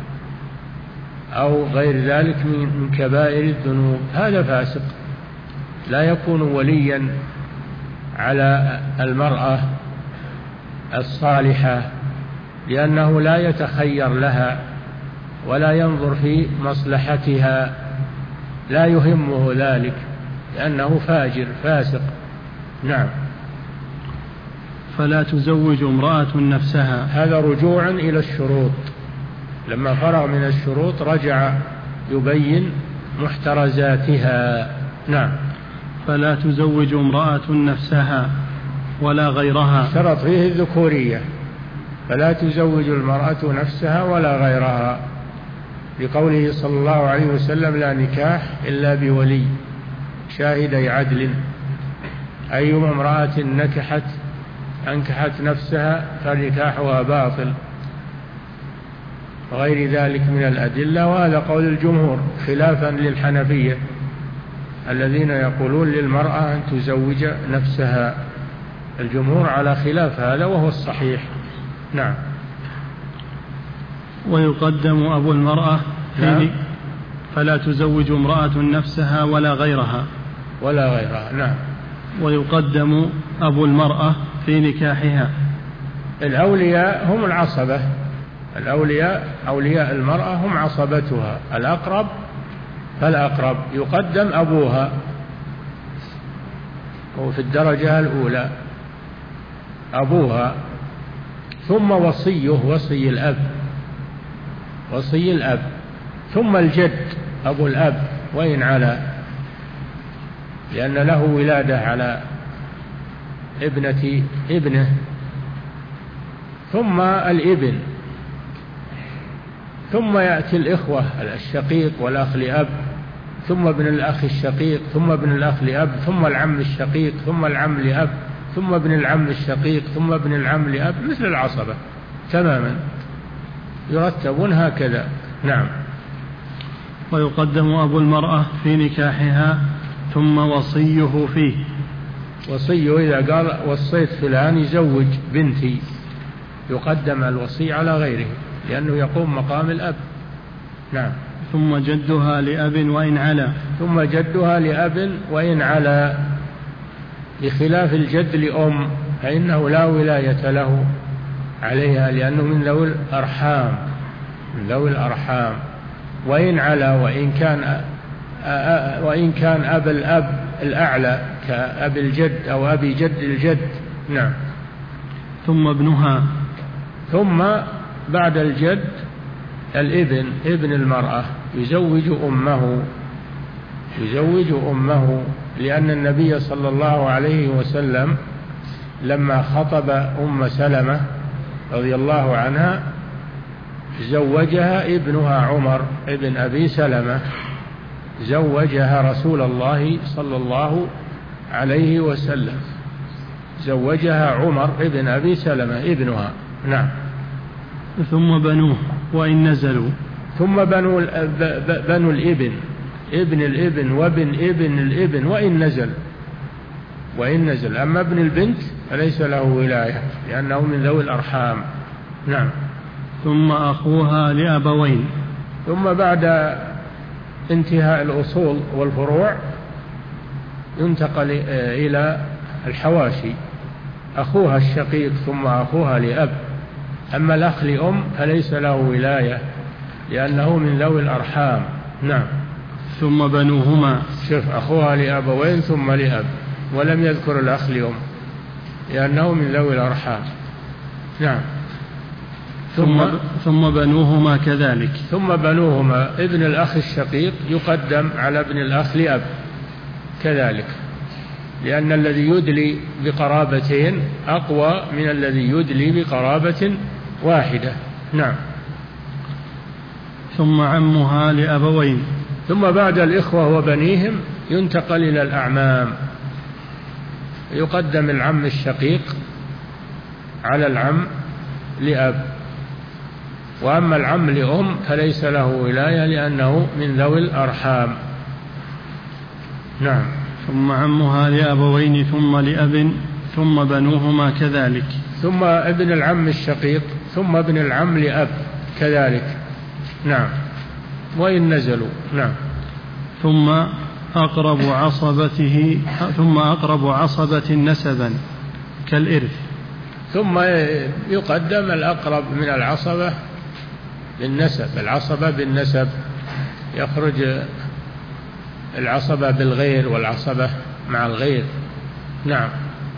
أو غير ذلك من كبائر الذنوب، هذا فاسق لا يكون وليا على المرأة الصالحة، لأنه لا يتخير لها ولا ينظر في مصلحتها، لا يهمه ذلك لأنه فاجر فاسق. نعم. فلا تزوج امرأة نفسها، هذا رجوع إلى الشروط، لما فرغ من الشروط رجع يبين محترزاتها. نعم. فلا تزوج امرأة نفسها ولا غيرها، شرط فيه الذكورية، فلا تزوج المرأة نفسها ولا غيرها، لقوله صلى الله عليه وسلم: لا نكاح إلا بولي شاهدي عدل، أيما امرأة نكحت أنكحت نفسها فنكاحها باطل، وغير ذلك من الأدلة. وهذا قول الجمهور خلافا للحنفية الذين يقولون للمرأة أن تزوج نفسها، الجمهور على خلاف هذا وهو الصحيح. نعم. ويقدم أبو المرأة نعم. فلا تزوج امرأة نفسها ولا غيرها ولا غيرها. نعم. ويقدم أبو المرأة في نكاحها. الأولياء هم العصبة، الأولياء أولياء المرأة هم عصبتها، الأقرب فالأقرب، يقدم أبوها وفي الدرجة الأولى أبوها، ثم وصيه وصي الأب وصي الأب، ثم الجد أبو الأب وإن على، لأن له ولادة على ابنة ابنه، ثم الابن، ثم يأتي الإخوة الشقيق والأخ لأب، ثم ابن الأخ الشقيق، ثم ابن الأخ لأب، ثم العم الشقيق، ثم العم لأب، ثم ابن العم الشقيق، ثم ابن العم لأب، مثل العصبة تماما، يرتبون هكذا. نعم. ويقدم أبو المرأة في نكاحها ثم وصيه فيه. وصيه إذا قال وصيت فلان يزوج بنتي، يقدم الوصي على غيره لأنه يقوم مقام الأب. نعم. ثم جدها لأب وإن علا. ثم جدها لأب وإن علا، بخلاف الجد لأم فإنه لا ولاية له عليها لأنه من ذوي الأرحام، من ذوي الأرحام، وإن علا، وإن كان وإن كان أب الأب الأعلى كأب الجد أو أبي جد الجد. نعم. ثم ابنها. ثم بعد الجد الابن، ابن المرأة يزوج أمه، يزوج أمه، لأن النبي صلى الله عليه وسلم لما خطب أم سلمة رضي الله عنها زوجها ابنها عمر ابن أبي سلمة، زوجها رسول الله صلى الله عليه وسلم، زوجها عمر ابن أبي سلمة ابنها. نعم. ثم بنوه وإن نزلوا. ثم بنو بنو الابن، ابن الابن وابن ابن الابن وإن نزل، وإن نزل. أما ابن البنت فليس له ولاية لأنه من ذوي الأرحام. نعم. ثم أخوها لأبوين. ثم بعد انتهاء الأصول والفروع ينتقل إلى الحواشي، أخوها الشقيق ثم أخوها لأب. أما الأخ لأم فليس له ولاية لأنه من ذوي الأرحام. نعم. ثم بنوهما. شوف، أخوها لأبوين ثم لأب، ولم يذكر الأخ لأم لأنه من ذوي الأرحام. نعم. ثم ثم بنوهما كذلك. ثم بنوهما، ابن الأخ الشقيق يقدم على ابن الأخ لأب كذلك، لأن الذي يدلي بقرابتين أقوى من الذي يدلي بقرابة واحدة. نعم. ثم عمها لأبوين. ثم بعد الإخوة وبنيهم ينتقل إلى الأعمام، يقدم العم الشقيق على العم لأب، وأما العم لأم فليس له ولاية لأنه من ذوي الأرحام. نعم. ثم عمها لأبوين ثم لأب ثم بنوهما كذلك. ثم ابن العم الشقيق ثم ابن العم لأب كذلك. نعم، وإن نزلوا. نعم. ثم أقرب عصبته ثم أقرب عصبة نسبا كالإرث. ثم يقدم الأقرب من العصبة بالنسب. العصبة بالنسب يخرج العصبة بالغير والعصبة مع الغير. نعم.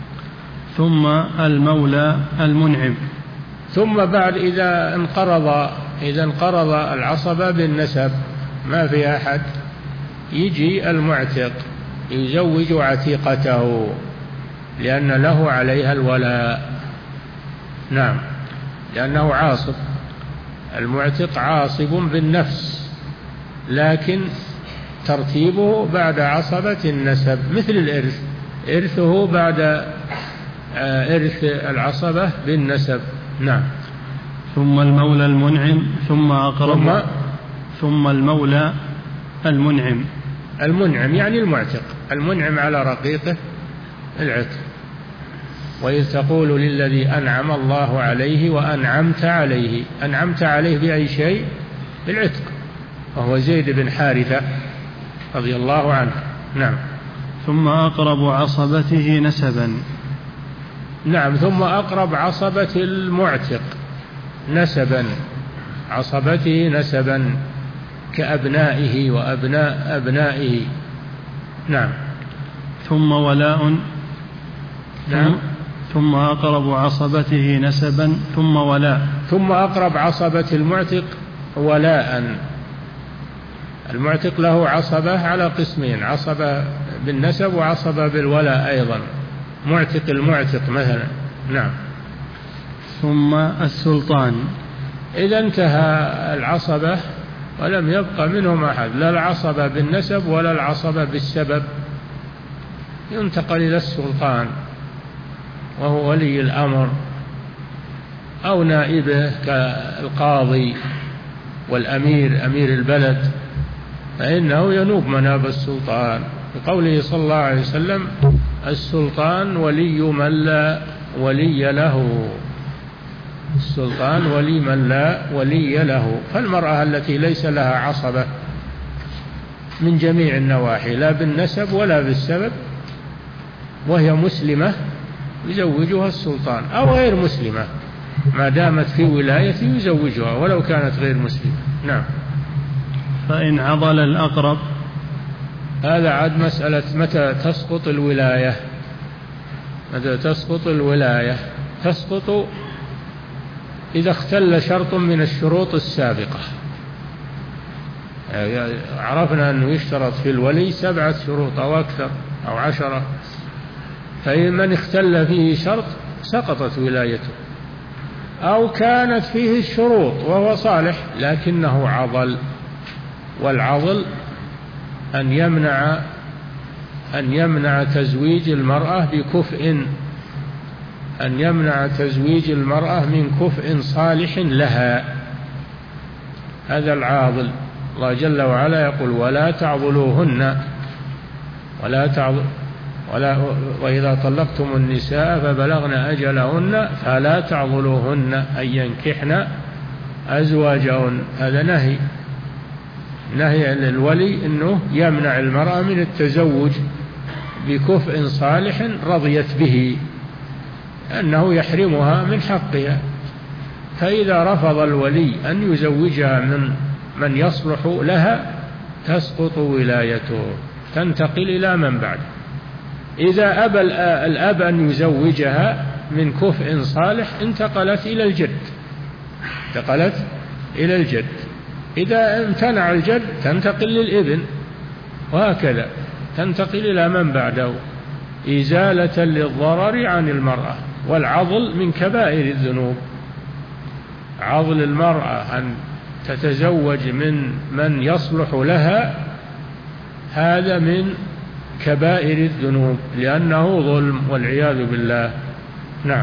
ثم المولى المنعم. ثم بعد إذا انقرض إذا انقرض العصبة بالنسب ما في أحد، يجي المعتق يزوج عتيقته لأن له عليها الولاء. نعم، لأنه عاصب. المعتق عاصب بالنفس، لكن ترتيبه بعد عصبة النسب مثل الإرث، إرثه بعد إرث العصبة بالنسب. نعم. ثم المولى المنعم ثم أقرب ثم, ثم المولى المنعم. المنعم يعني المعتق، المنعم على رقيقه العتق. وإذ تقول للذي أنعم الله عليه وأنعمت عليه، أنعمت عليه بأي شيء؟ بالعتق، وهو زيد بن حارثة رضي الله عنه. نعم. ثم أقرب عصبته نسبا. نعم. ثم أقرب عصبة المعتق نسبا، عصبته نسبا كأبنائه وأبناء أبنائه. نعم. ثم ولاء. نعم. ثم أقرب عصبته نسبا ثم ولاء. ثم أقرب عصبة المعتق ولاء. المعتق له عصبة على قسمين، عصبة بالنسب وعصبة بالولاء أيضا، معتق المعتق مثلا. نعم. ثم السلطان. إذا انتهى العصبة ولم يبقى منهم أحد، لا العصبة بالنسب ولا العصبة بالسبب، ينتقل إلى السلطان وهو ولي الأمر أو نائبه كالقاضي والأمير، أمير البلد، فإنه ينوب مناب السلطان، بقوله صلى الله عليه وسلم: السلطان ولي من لا ولي له. السلطان ولي من لا ولي له. فالمرأة التي ليس لها عصبة من جميع النواحي، لا بالنسب ولا بالسبب، وهي مسلمة، يزوجها السلطان، أو غير مسلمة ما دامت في ولاية يزوجها ولو كانت غير مسلمة. نعم. فإن عضل الأقرب. هذا عاد مسألة متى تسقط الولاية. متى تسقط الولاية؟ تسقط إذا اختل شرط من الشروط السابقة. عرفنا أنه يشترط في الولي سبعة شروط أو أكثر أو عشرة، فمن اختل فيه شرط سقطت ولايته. أو كانت فيه الشروط وهو صالح لكنه عضل، والعضل أن يمنع أن يمنع تزويج المرأة بكفء، أن يمنع تزويج المرأة من كفء صالح لها. هذا العاضل. الله جل وعلا يقول: ولا تعضلوهن ولا تعضل ولا وإذا طلقتم النساء فبلغن أجلهن فلا تعضلوهن أن ينكحن أزواجهن. هذا نهي، نهي للولي أنه يمنع المرأة من التزوج بكفء صالح رضيت به، أنه يحرمها من حقها. فإذا رفض الولي أن يزوجها من من يصلح لها تسقط ولايته، تنتقل إلى من بعد. إذا أبى الأب أن يزوجها من كفء صالح انتقلت إلى الجد، انتقلت إلى الجد. إذا امتنع الجد تنتقل للابن، وهكذا تنتقل إلى من بعده، إزالة للضرر عن المرأة. والعضل من كبائر الذنوب. عضل المرأة أن تتزوج من من يصلح لها هذا من كبائر الذنوب، لأنه ظلم والعياذ بالله. نعم.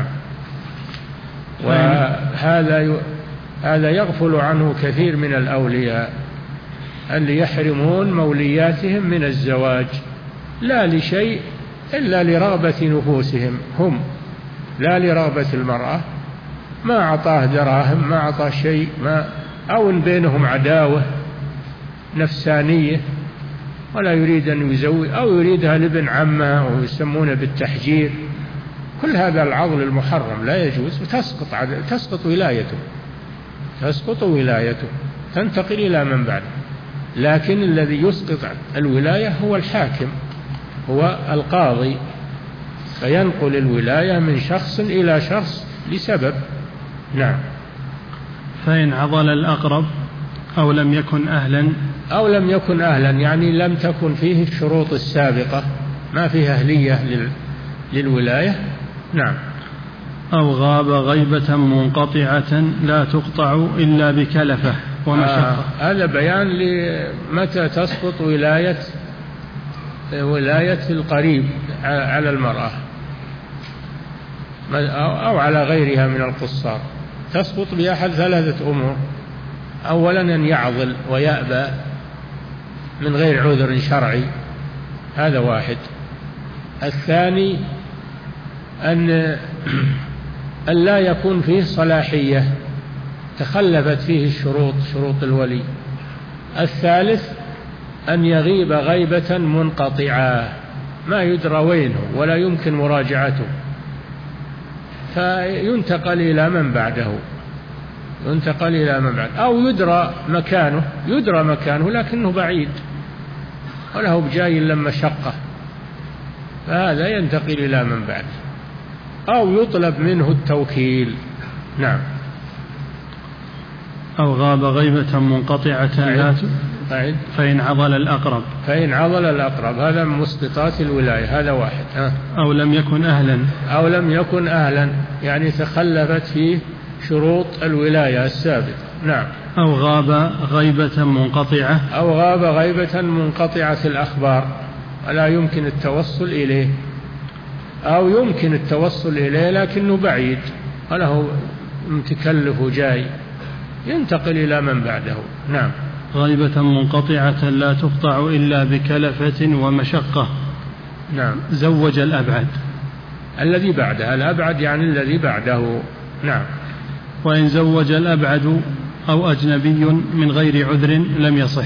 وهذا هذا يغفل عنه كثير من الأولياء اللي يحرمون مولياتهم من الزواج، لا لشيء إلا لرغبة نفوسهم هم، لا لرغبة المرأة، ما أعطاه دراهم، ما أعطاه شيء، ما أو إن بينهم عداوة نفسانية ولا يريد أن يزوج، أو يريدها لابن عمه ويسمونه بالتحجير، كل هذا العضل المحرم لا يجوز، وتسقط تسقط ولايته تسقط ولايته تنتقل إلى من بعده. لكن الذي يسقط الولاية هو الحاكم، هو القاضي، فينقل الولاية من شخص إلى شخص لسبب. نعم. فإن عضل الأقرب أو لم يكن أهلا أو لم يكن أهلا يعني لم تكن فيه الشروط السابقة، ما فيه أهلية للولاية. نعم. أو غاب غيبة منقطعة لا تقطع إلا بكلفة ومشقة. آه هذا بيان لمتى تسقط ولاية ولاية القريب على المرأة أو على غيرها من القصار. تسقط بأحد ثلاثة أمور: أولا أن يعضل ويأبى من غير عذر شرعي، هذا واحد. الثاني أن أن لا يكون فيه صلاحية، تخلفت فيه الشروط، شروط الولي. الثالث أن يغيب غيبة منقطعة ما يدرى وينه ولا يمكن مراجعته، فينتقل إلى من بعده ينتقل إلى من بعده أو يدرى مكانه يدرى مكانه لكنه بعيد وله بجاي لما شقه، فهذا ينتقل إلى من بعده، أو يطلب منه التوكيل. نعم. أو غاب غيبة منقطعة لا فإن عضل الأقرب فإن عضل الأقرب هذا من مسقطات الولاية، هذا واحد. ها. أو لم يكن أهلا أو لم يكن أهلا يعني تخلفت فيه شروط الولاية السابقة. نعم. أو غاب غيبة منقطعة أو غاب غيبة منقطعة الأخبار ولا يمكن التوصل إليه، أو يمكن التوصل إليه لكنه بعيد وله متكلف جاي، ينتقل إلى من بعده. نعم. غيبة منقطعة لا تقطع إلا بكلفة ومشقة. نعم. زوج الأبعد الذي بعده، الأبعد يعني الذي بعده. نعم. وإن زوج الأبعد أو أجنبي من غير عذر لم يصح.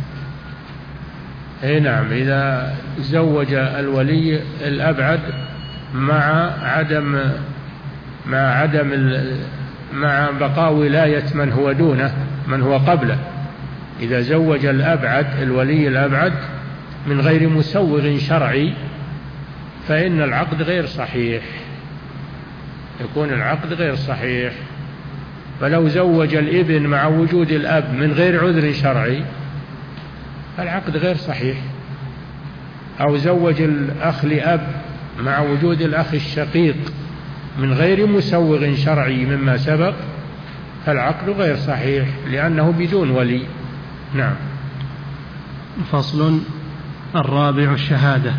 أي نعم. إذا زوج الولي الأبعد مع عدم مع عدم مع بقاء ولاية من هو دونه، من هو قبله، إذا زوج الأبعد الولي الأبعد من غير مسوغ شرعي فإن العقد غير صحيح، يكون العقد غير صحيح. فلو زوج الابن مع وجود الأب من غير عذر شرعي العقد غير صحيح، أو زوج الأخ لأب مع وجود الأخ الشقيق من غير مسوغ شرعي مما سبق فالعقد غير صحيح لأنه بدون ولي. نعم. فصل. الرابع الشهادة.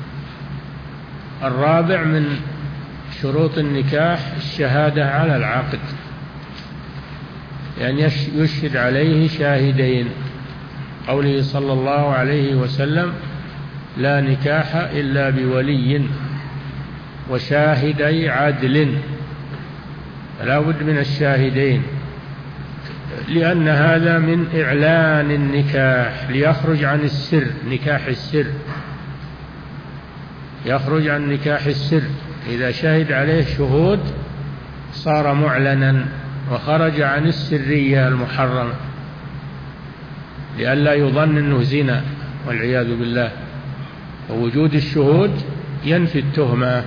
الرابع من شروط النكاح الشهادة على العقد، يعني يشهد عليه شاهدين، قوله صلى الله عليه وسلم: لا نكاح إلا بولي وشاهدي عدل. فلا بد من الشاهدين، لأن هذا من إعلان النكاح ليخرج عن السر، نكاح السر يخرج عن نكاح السر. إذا شهد عليه شهود صار معلنا وخرج عن السرية المحرمة، لئلا يظن أنه زنا والعياذ بالله. ووجود الشهود ينفي التهمة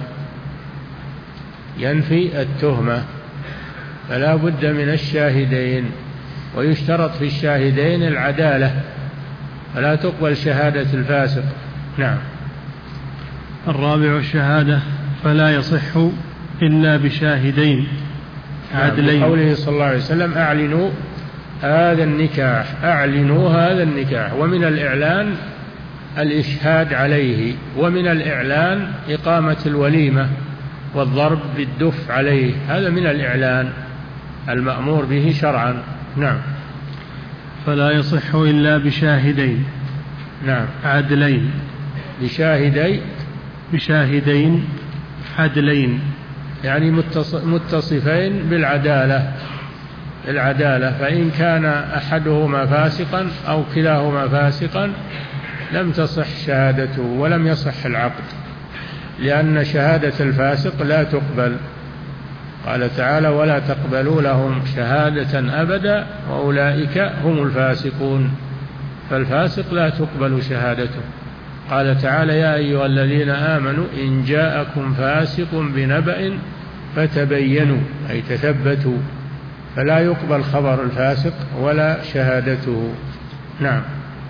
ينفي التهمة فلا بد من الشاهدين، ويشترط في الشاهدين العدالة، فلا تقبل شهادة الفاسق. نعم. الرابع الشهادة، فلا يصح إلا بشاهدين عدلين. قوله صلى الله عليه وسلم: أعلنوا هذا النكاح أعلنوا هذا النكاح. ومن الإعلان الإشهاد عليه، ومن الإعلان إقامة الوليمة والضرب بالدف عليه، هذا من الإعلان المأمور به شرعا. نعم. فلا يصح إلا بشاهدين. نعم. عدلين. بشاهدي بشاهدين عدلين. يعني متصفين بالعدالة العدالة فإن كان أحدهما فاسقا أو كلاهما فاسقا لم تصح شهادته ولم يصح العقد، لأن شهادة الفاسق لا تقبل. قال تعالى: ولا تقبلوا لهم شهادة أبدا وأولئك هم الفاسقون. فالفاسق لا تقبل شهادته. قال تعالى: يا أيها الذين آمنوا إن جاءكم فاسق بنبأ فتبينوا، أي تثبتوا، فلا يقبل خبر الفاسق ولا شهادته. نعم.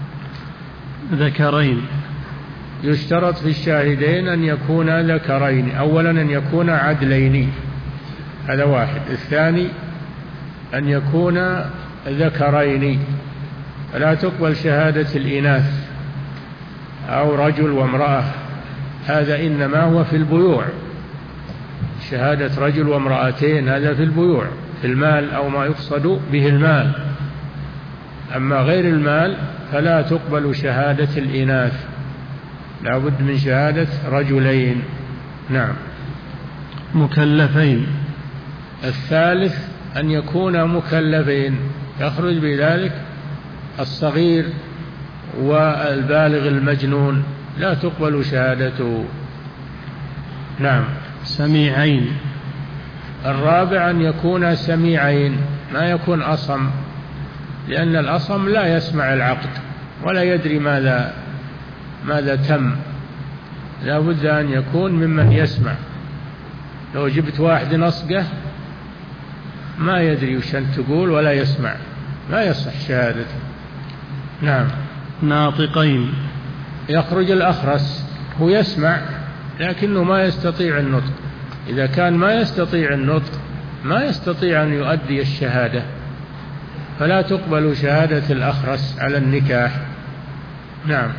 ذكرين. يشترط في الشاهدين أن يكونا ذكرين. أولا أن يكونا عدلين، هذا واحد. الثاني أن يكونا ذكرين، فلا تقبل شهادة الإناث أو رجل وامرأة، هذا إنما هو في البيوع. شهادة رجل وامرأتين هذا في البيوع، في المال أو ما يقصد به المال. أما غير المال فلا تقبل شهادة الإناث، لا بد من شهادة رجلين. نعم. مكلفين. الثالث أن يكون مكلفين، يخرج بذلك الصغير والبالغ المجنون، لا تقبل شهادته. نعم. سميعين. الرابع أن يكون سميعين، ما يكون أصم، لأن الأصم لا يسمع العقد ولا يدري ماذا ماذا تم، لا بد أن يكون ممن يسمع. لو جبت واحد نصقه ما يدري وش أنت تقول ولا يسمع، ما يصح شهادته. نعم. ناطقين. يخرج الأخرس، هو يسمع لكنه ما يستطيع النطق. إذا كان ما يستطيع النطق ما يستطيع أن يؤدي الشهادة، فلا تقبل شهادة الأخرس على النكاح. نعم.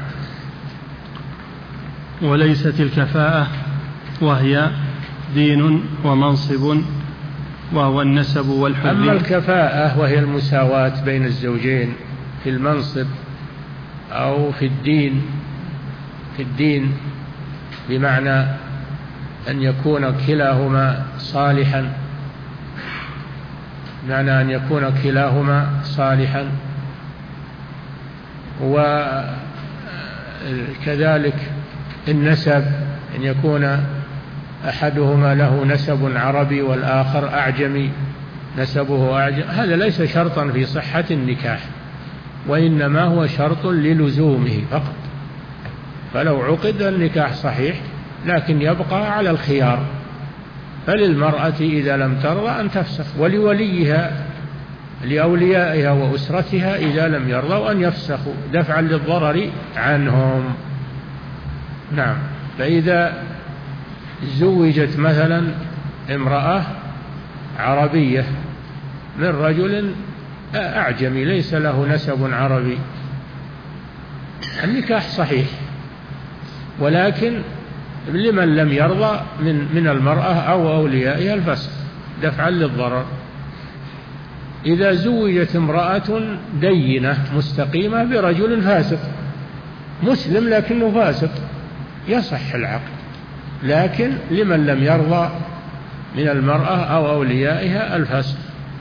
وليست الكفاءة، وهي دين ومنصب، وهو النسب والحرية. أما الكفاءة وهي المساواة بين الزوجين في المنصب أو في الدين، في الدين بمعنى أن يكون كلاهما صالحا، بمعنى أن يكون كلاهما صالحا، وكذلك النسب، أن يكون أحدهما له نسب عربي والآخر أعجمي، نسبه أعجم، هذا ليس شرطا في صحة النكاح، وإنما هو شرط للزومه فقط. فلو عقد النكاح صحيح، لكن يبقى على الخيار. فللمرأة إذا لم ترضى أن تفسخ، ولوليها لأوليائها وأسرتها إذا لم يرضوا أن يفسخوا دفعا للضرر عنهم. نعم. فإذا زوجت مثلا امرأة عربية من رجل أعجمي ليس له نسب عربي، النكاح صحيح، ولكن لمن لم يرضى من من المرأة أو أوليائها الفسخ دفعا للضرر. إذا زوجت امرأة دينة مستقيمة برجل فاسق، مسلم لكنه فاسق، يصح العقد، لكن لمن لم يرضى من المرأة أو أوليائها الفسخ.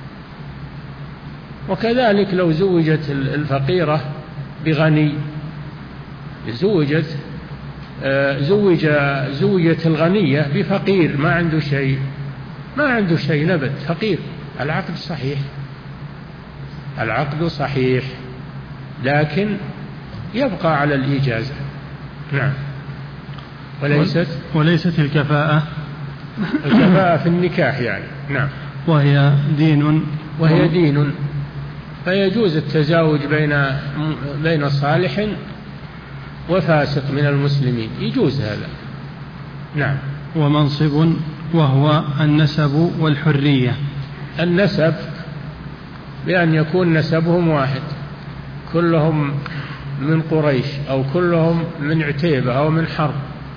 وكذلك لو زوجت الفقيرة بغني، زوجت زوج زوجت الغنية بفقير ما عنده شيء، ما عنده شيء نبت، فقير، العقد صحيح، العقد صحيح، لكن يبقى على الإجازة. نعم. وليست وليست الكفاءة، الكفاءة في النكاح يعني. نعم. وهي دين، وهي دين، فيجوز التزاوج بين بين صالح وفاسق من المسلمين، يجوز هذا. نعم. ومنصب، وهو النسب والحرية. النسب بأن يكون نسبهم واحد، كلهم من قريش أو كلهم من عتيبة أو من حرب،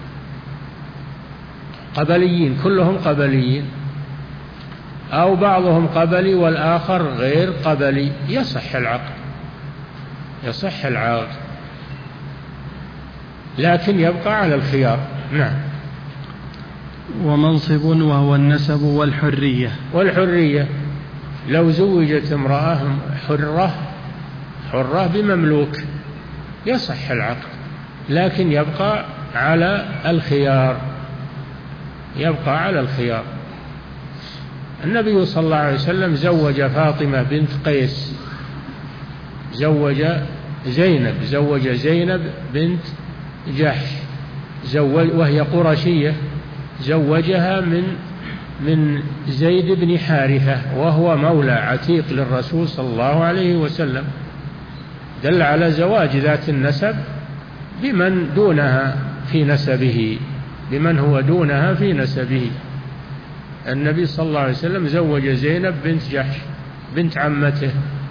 قبليين، كلهم قبليين، أو بعضهم قبلي والآخر غير قبلي، يصح العقد، يصح العقد، لكن يبقى على الخيار. نعم. ومنصب وهو النسب والحرية. والحرية لو زوجت امرأة حرة حرة بمملوك يصح العقد، لكن يبقى على الخيار، يبقى على الخيار. النبي صلى الله عليه وسلم زوج فاطمة بنت قيس، زوج زينب زوج زينب بنت جحش، زوج وهي قرشية، زوجها من من زيد بن حارثة وهو مولى عتيق للرسول صلى الله عليه وسلم، دل على زواج ذات النسب بمن دونها في نسبه، بمن هو دونها في نسبه. النبي صلى الله عليه وسلم زوج زينب بنت جحش بنت عمته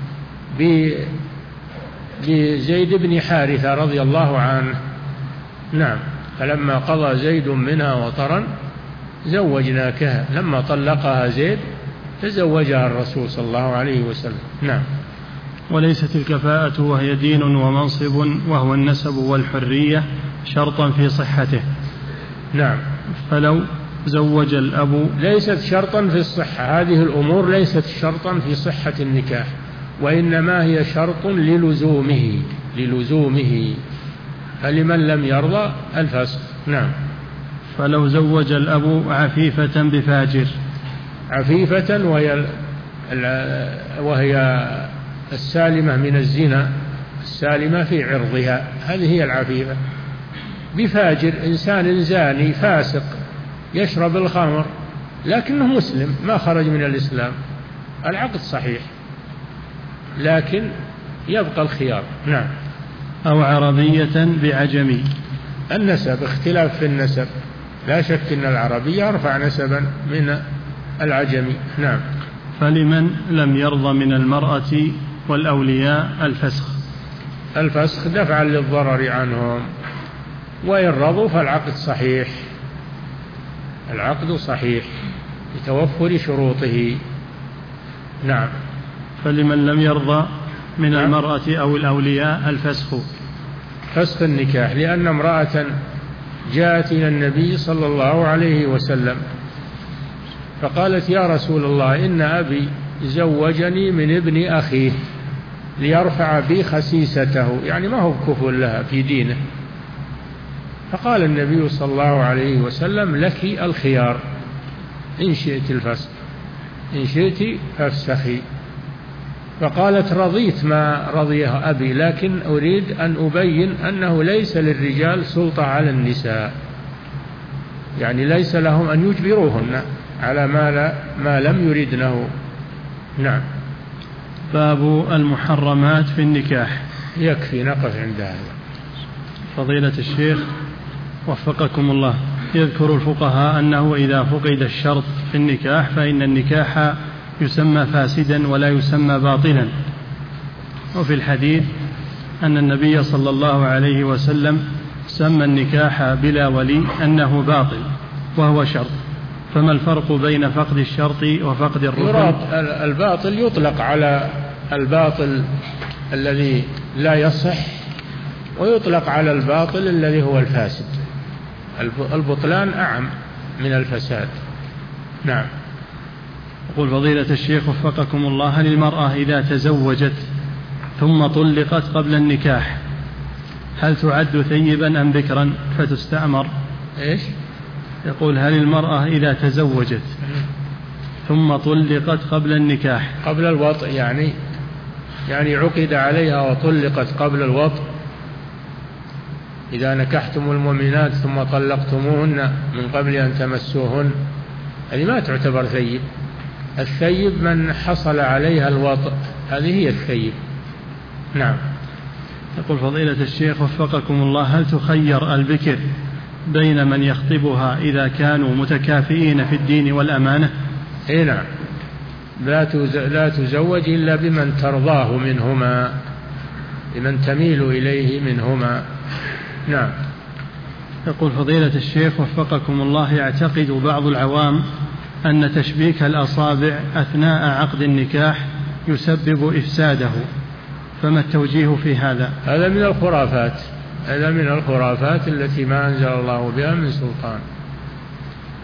بزيد بن حارثة رضي الله عنه. نعم. فلما قضى زيد منها وطرا زوجناكها، لما طلقها زيد تزوجها الرسول صلى الله عليه وسلم. نعم. وليست الكفاءة وهي دين ومنصب وهو النسب والحرية شرطا في صحته. نعم. فلو زوج الأب ليست شرطا في الصحة، هذه الأمور ليست شرطا في صحة النكاح، وإنما هي شرط للزومه للزومه فلمن لم يرضى الفسخ. نعم. فلو زوج الأب عفيفة بفاجر، عفيفة وهي وهي السالمة من الزنا، السالمة في عرضها، هذه هي العفيفة. بفاجر إنسان زاني فاسق يشرب الخمر لكنه مسلم ما خرج من الإسلام، العقد صحيح لكن يبقى الخيار. نعم. أو عربية بعجمي. النسب اختلاف في النسب، لا شك أن العربية أرفع نسبا من العجمي. نعم. فلمن لم يرضى من المرأة والأولياء الفسخ. الفسخ دفعا للضرر عنهم، وإن رضوا فالعقد صحيح، العقد صحيح لتوفر شروطه. نعم. فلمن لم يرضى من نعم. المرأة أو الأولياء الفسخ، فسخ النكاح، لأن امرأة جاءت إلى النبي صلى الله عليه وسلم فقالت: يا رسول الله، إن أبي زوجني من ابن أخيه ليرفع بي خسيسته، يعني ما هو كفء لها في دينه. فقال النبي صلى الله عليه وسلم: لك الخيار، إن شئت الفسخ إن شئت فافسخي. فقالت: رضيت ما رضيه أبي، لكن أريد أن أبين أنه ليس للرجال سلطة على النساء، يعني ليس لهم أن يجبروهن على ما, لا ما لم يردنه. نعم. باب المحرمات في النكاح. يكفي نقف عند هذا. فضيلة الشيخ وفقكم الله، يذكر الفقهاء أنه إذا فقد الشرط في النكاح فإن النكاح يسمى فاسدا ولا يسمى باطلا. وفي الحديث أن النبي صلى الله عليه وسلم سمى النكاح بلا ولي أنه باطل وهو شرط، فما الفرق بين فقد الشرط وفقد الركن؟ الباطل يطلق على الباطل الذي لا يصح، ويطلق على الباطل الذي هو الفاسد. البطلان أعم من الفساد. نعم. يقول فضيلة الشيخ وفقكم الله: هل المرأة إذا تزوجت ثم طلقت قبل النكاح هل تعد ثيبا أم بكرا فتستأمر؟ إيش؟ يقول: هل المرأة إذا تزوجت ثم طلقت قبل النكاح، قبل الوطء يعني يعني عقد عليها وطلقت قبل الوطء، إذا نكحتم المؤمنات ثم طلقتموهن من قبل أن تمسوهن، هذه ما تعتبر ثيب. الثيب من حصل عليها الوطء، هذه هي الثيب. نعم. يقول فضيلة الشيخ وفقكم الله: هل تخير البكر بين من يخطبها إذا كانوا متكافئين في الدين والأمانة؟ إيه نعم. لا تزوج إلا بمن ترضاه منهما، بمن تميل إليه منهما. نعم. يقول فضيلة الشيخ وفقكم الله: يعتقد بعض العوام أن تشبيك الأصابع أثناء عقد النكاح يسبب إفساده، فما التوجيه في هذا؟ هذا من الخرافات، هذا من الخرافات التي ما أنزل الله بها من سلطان.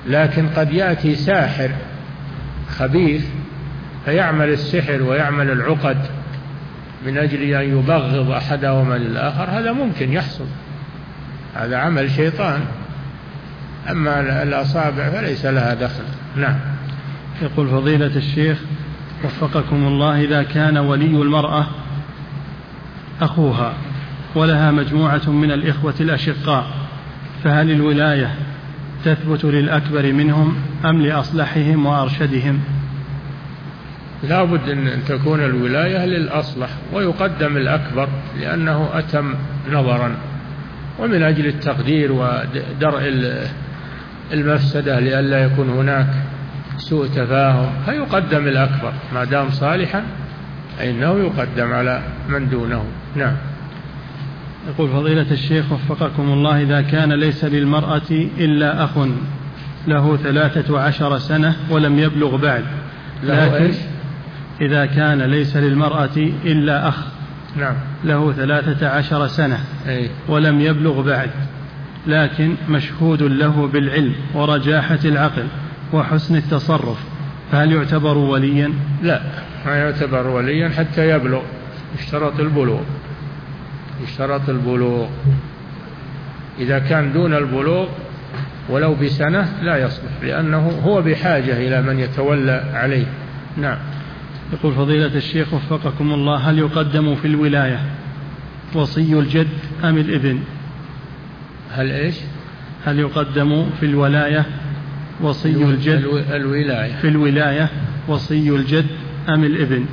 لكن قد يأتي ساحر خبيث فيعمل السحر ويعمل العقد من أجل أن يبغض أحدهما للآخر، هذا ممكن يحصل، هذا عمل شيطان. أما الأصابع فليس لها دخل. نعم. يقول فضيلة الشيخ وفقكم الله: إذا كان ولي المرأة أخوها ولها مجموعة من الإخوة الأشقاء، فهل الولاية تثبت للأكبر منهم أم لأصلحهم وأرشدهم؟ لا بد أن تكون الولاية للأصلح، ويقدم الأكبر لأنه أتم نظرا، ومن أجل التقدير ودرء المفسدة لئلا يكون هناك سوء تفاهم، فيقدم الأكبر ما دام صالحا، فإنه يقدم على من دونه. نعم. يقول فضيلة الشيخ وفقكم الله: إذا كان ليس للمرأة إلا أخ له ثلاثة عشر سنة ولم يبلغ بعد، لكن إذا كان ليس للمرأة إلا أخ نعم. له ثلاثة عشر سنة أي. ولم يبلغ بعد، لكن مشهود له بالعلم ورجاحة العقل وحسن التصرف، فهل يعتبر وليا؟ لا، ما يعتبر وليا حتى يبلغ، اشترط البلوغ، اشترط البلوغ. إذا كان دون البلوغ ولو بسنة لا يصلح، لأنه هو بحاجة إلى من يتولى عليه. نعم. يقول فضيلة الشيخ وفقكم الله: هل يقدم في الولاية وصي الجد أم الابن؟ هل إيش؟ هل يقدم في الولاية وصي الجد الولاية في الولاية وصي الجد أم الابن؟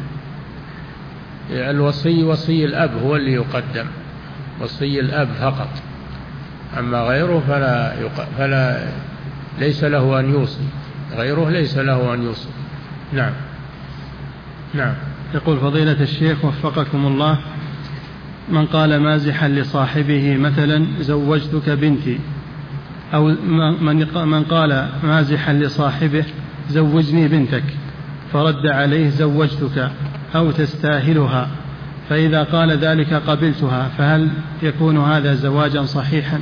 الوصي وصي الأب هو اللي يقدم، وصي الأب فقط، أما غيره فلا يق... فلا ليس له أن يوصي، غيره ليس له أن يوصي. نعم. نعم. يقول فضيلة الشيخ وفقكم الله: من قال مازحا لصاحبه مثلا زوجتك بنتي، أو من قال مازحا لصاحبه زوجني بنتك، فرد عليه زوجتك أو تستاهلها، فإذا قال ذلك قبلتها، فهل يكون هذا زواجا صحيحا؟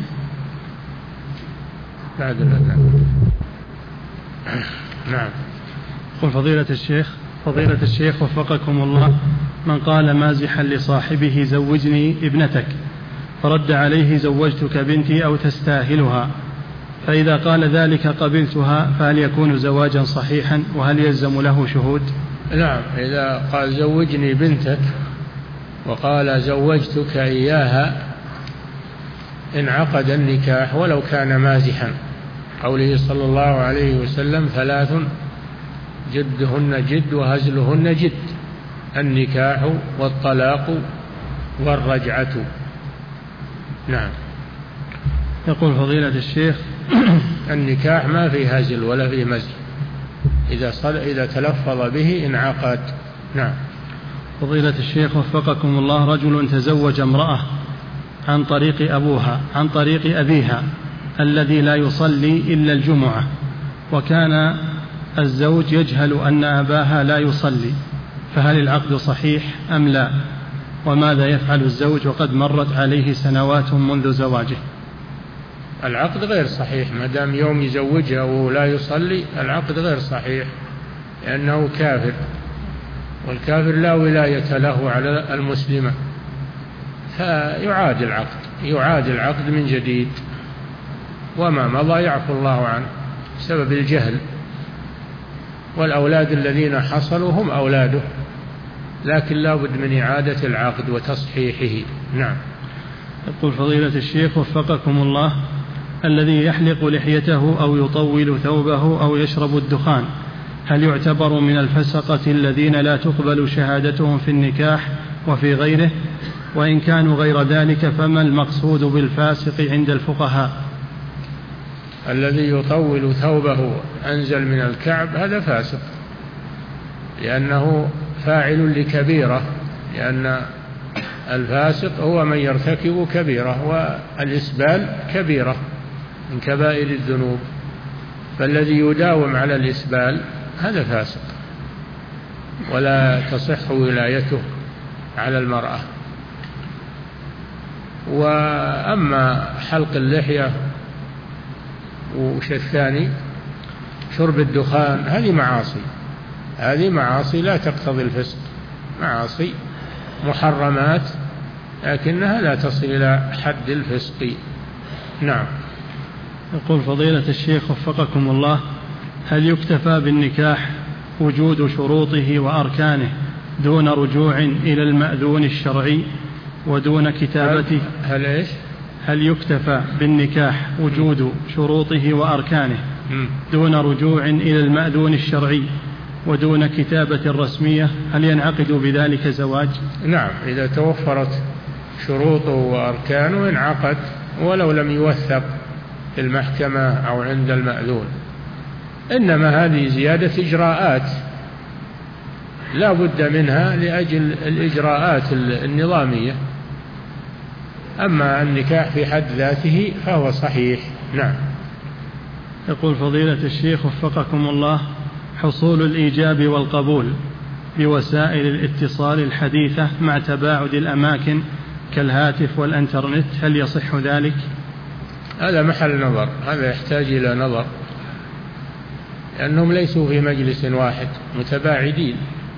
نعم. قل فضيلة الشيخ فضيلة الشيخ وفقكم الله: من قال مازحا لصاحبه زوجني ابنتك، فرد عليه زوجتك بنتي أو تستاهلها، فإذا قال ذلك قبلتها، فهل يكون زواجا صحيحا، وهل يلزم له شهود؟ نعم. إذا قال زوجني بنتك وقال زوجتك إياها انعقد النكاح ولو كان مازحا، قوله صلى الله عليه وسلم: ثلاث جدهن جد وهزلهن جد، النكاح والطلاق والرجعة. نعم. يقول فضيلة الشيخ: النكاح ما في هزل ولا في مزح، إذا صل... إذا تلفظ به انعقد. نعم. فضيلة الشيخ وفقكم الله: رجل تزوج امرأة عن طريق أبوها عن طريق أبيها الذي لا يصلي إلا الجمعة، وكان الزوج يجهل أن أباها لا يصلي، فهل العقد صحيح أم لا؟ وماذا يفعل الزوج وقد مرت عليه سنوات منذ زواجه؟ العقد غير صحيح، ما دام يوم يزوجها ولا يصلي العقد غير صحيح، لأنه كافر، والكافر لا ولاية له على المسلمة، فيعاد العقد يعاد العقد من جديد، وما مضى يعفو الله عنه بسبب الجهل، والأولاد الذين حصلوا هم أولاده، لكن لا بد من إعادة العقد وتصحيحه. نعم. يقول فضيلة الشيخ وفقكم الله: الذي يحلق لحيته أو يطول ثوبه أو يشرب الدخان، هل يعتبر من الفسقة الذين لا تقبل شهادتهم في النكاح وفي غيره؟ وإن كانوا غير ذلك فما المقصود بالفاسق عند الفقهاء؟ الذي يطول ثوبه أنزل من الكعب هذا فاسق، لأنه فاعل لكبيرة، لأن الفاسق هو من يرتكب كبيرة، والإسبال كبيرة من كبائر الذنوب، فالذي يداوم على الإسبال هذا فاسق ولا تصح ولايته على المرأة. وأما حلق اللحية وش الثاني شرب الدخان، هذه معاصي، هذه معاصي لا تقتضي الفسق، معاصي محرمات لكنها لا تصل إلى حد الفسق. نعم. يقول فضيلة الشيخ وفقكم الله: هل يكتفى بالنكاح وجود شروطه وأركانه دون رجوع إلى المأذون الشرعي ودون كتابته؟ هل إيش؟ هل يكتفى بالنكاح وجود شروطه وأركانه دون رجوع إلى المأذون الشرعي ودون كتابة رسمية؟ هل ينعقد بذلك زواج؟ نعم، إذا توفرت شروطه وأركانه انعقد ولو لم يوثق في المحكمة أو عند المأذون. إنما هذه زيادة إجراءات لا بد منها لأجل الإجراءات النظامية، أما النكاح في حد ذاته فهو صحيح. نعم. يقول فضيلة الشيخ وفقكم الله: حصول الإيجاب والقبول بوسائل الاتصال الحديثة مع تباعد الأماكن كالهاتف والإنترنت، هل يصح ذلك؟ هذا محل نظر، هذا يحتاج إلى نظر، لأنهم ليسوا في مجلس واحد متباعدين.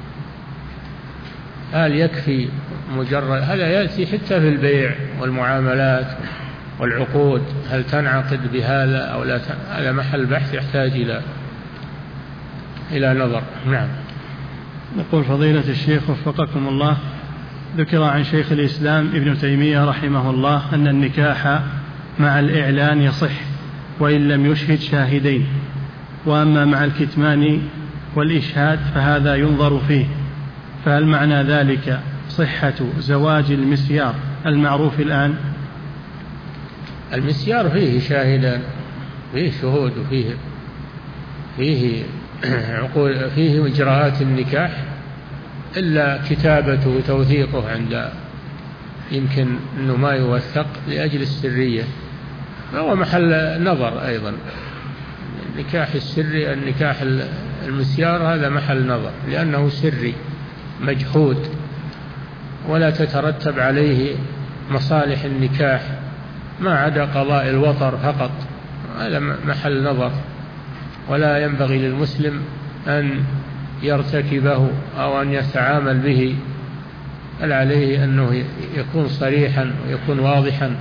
هل يكفي مجرد هذا؟ يأتي حتى في البيع والمعاملات والعقود، هل تنعقد بهذا أو لا؟ هذا محل بحث يحتاج إلى إلى نظر. نعم. يقول فضيلة الشيخ وفقكم الله: ذكر عن شيخ الإسلام ابن تيمية رحمه الله أن النكاح مع الإعلان يصح وإن لم يشهد شاهدين، وأما مع الكتمان والإشهاد فهذا ينظر فيه، فهل معنى ذلك صحة زواج المسيار المعروف الآن؟ المسيار فيه شاهدان، فيه شهود، وفيه فيه عقود، فيه إجراءات النكاح، إلا كتابته وتوثيقه عند يمكن أنه ما يوثق لأجل السرية، فهو محل نظر أيضا. النكاح السري، النكاح المسيار هذا محل نظر، لأنه سري مجحود ولا تترتب عليه مصالح النكاح ما عدا قضاء الوطر فقط، هذا محل نظر، ولا ينبغي للمسلم أن يرتكبه أو أن يتعامل به، بل عليه أنه يكون صريحا ويكون واضحا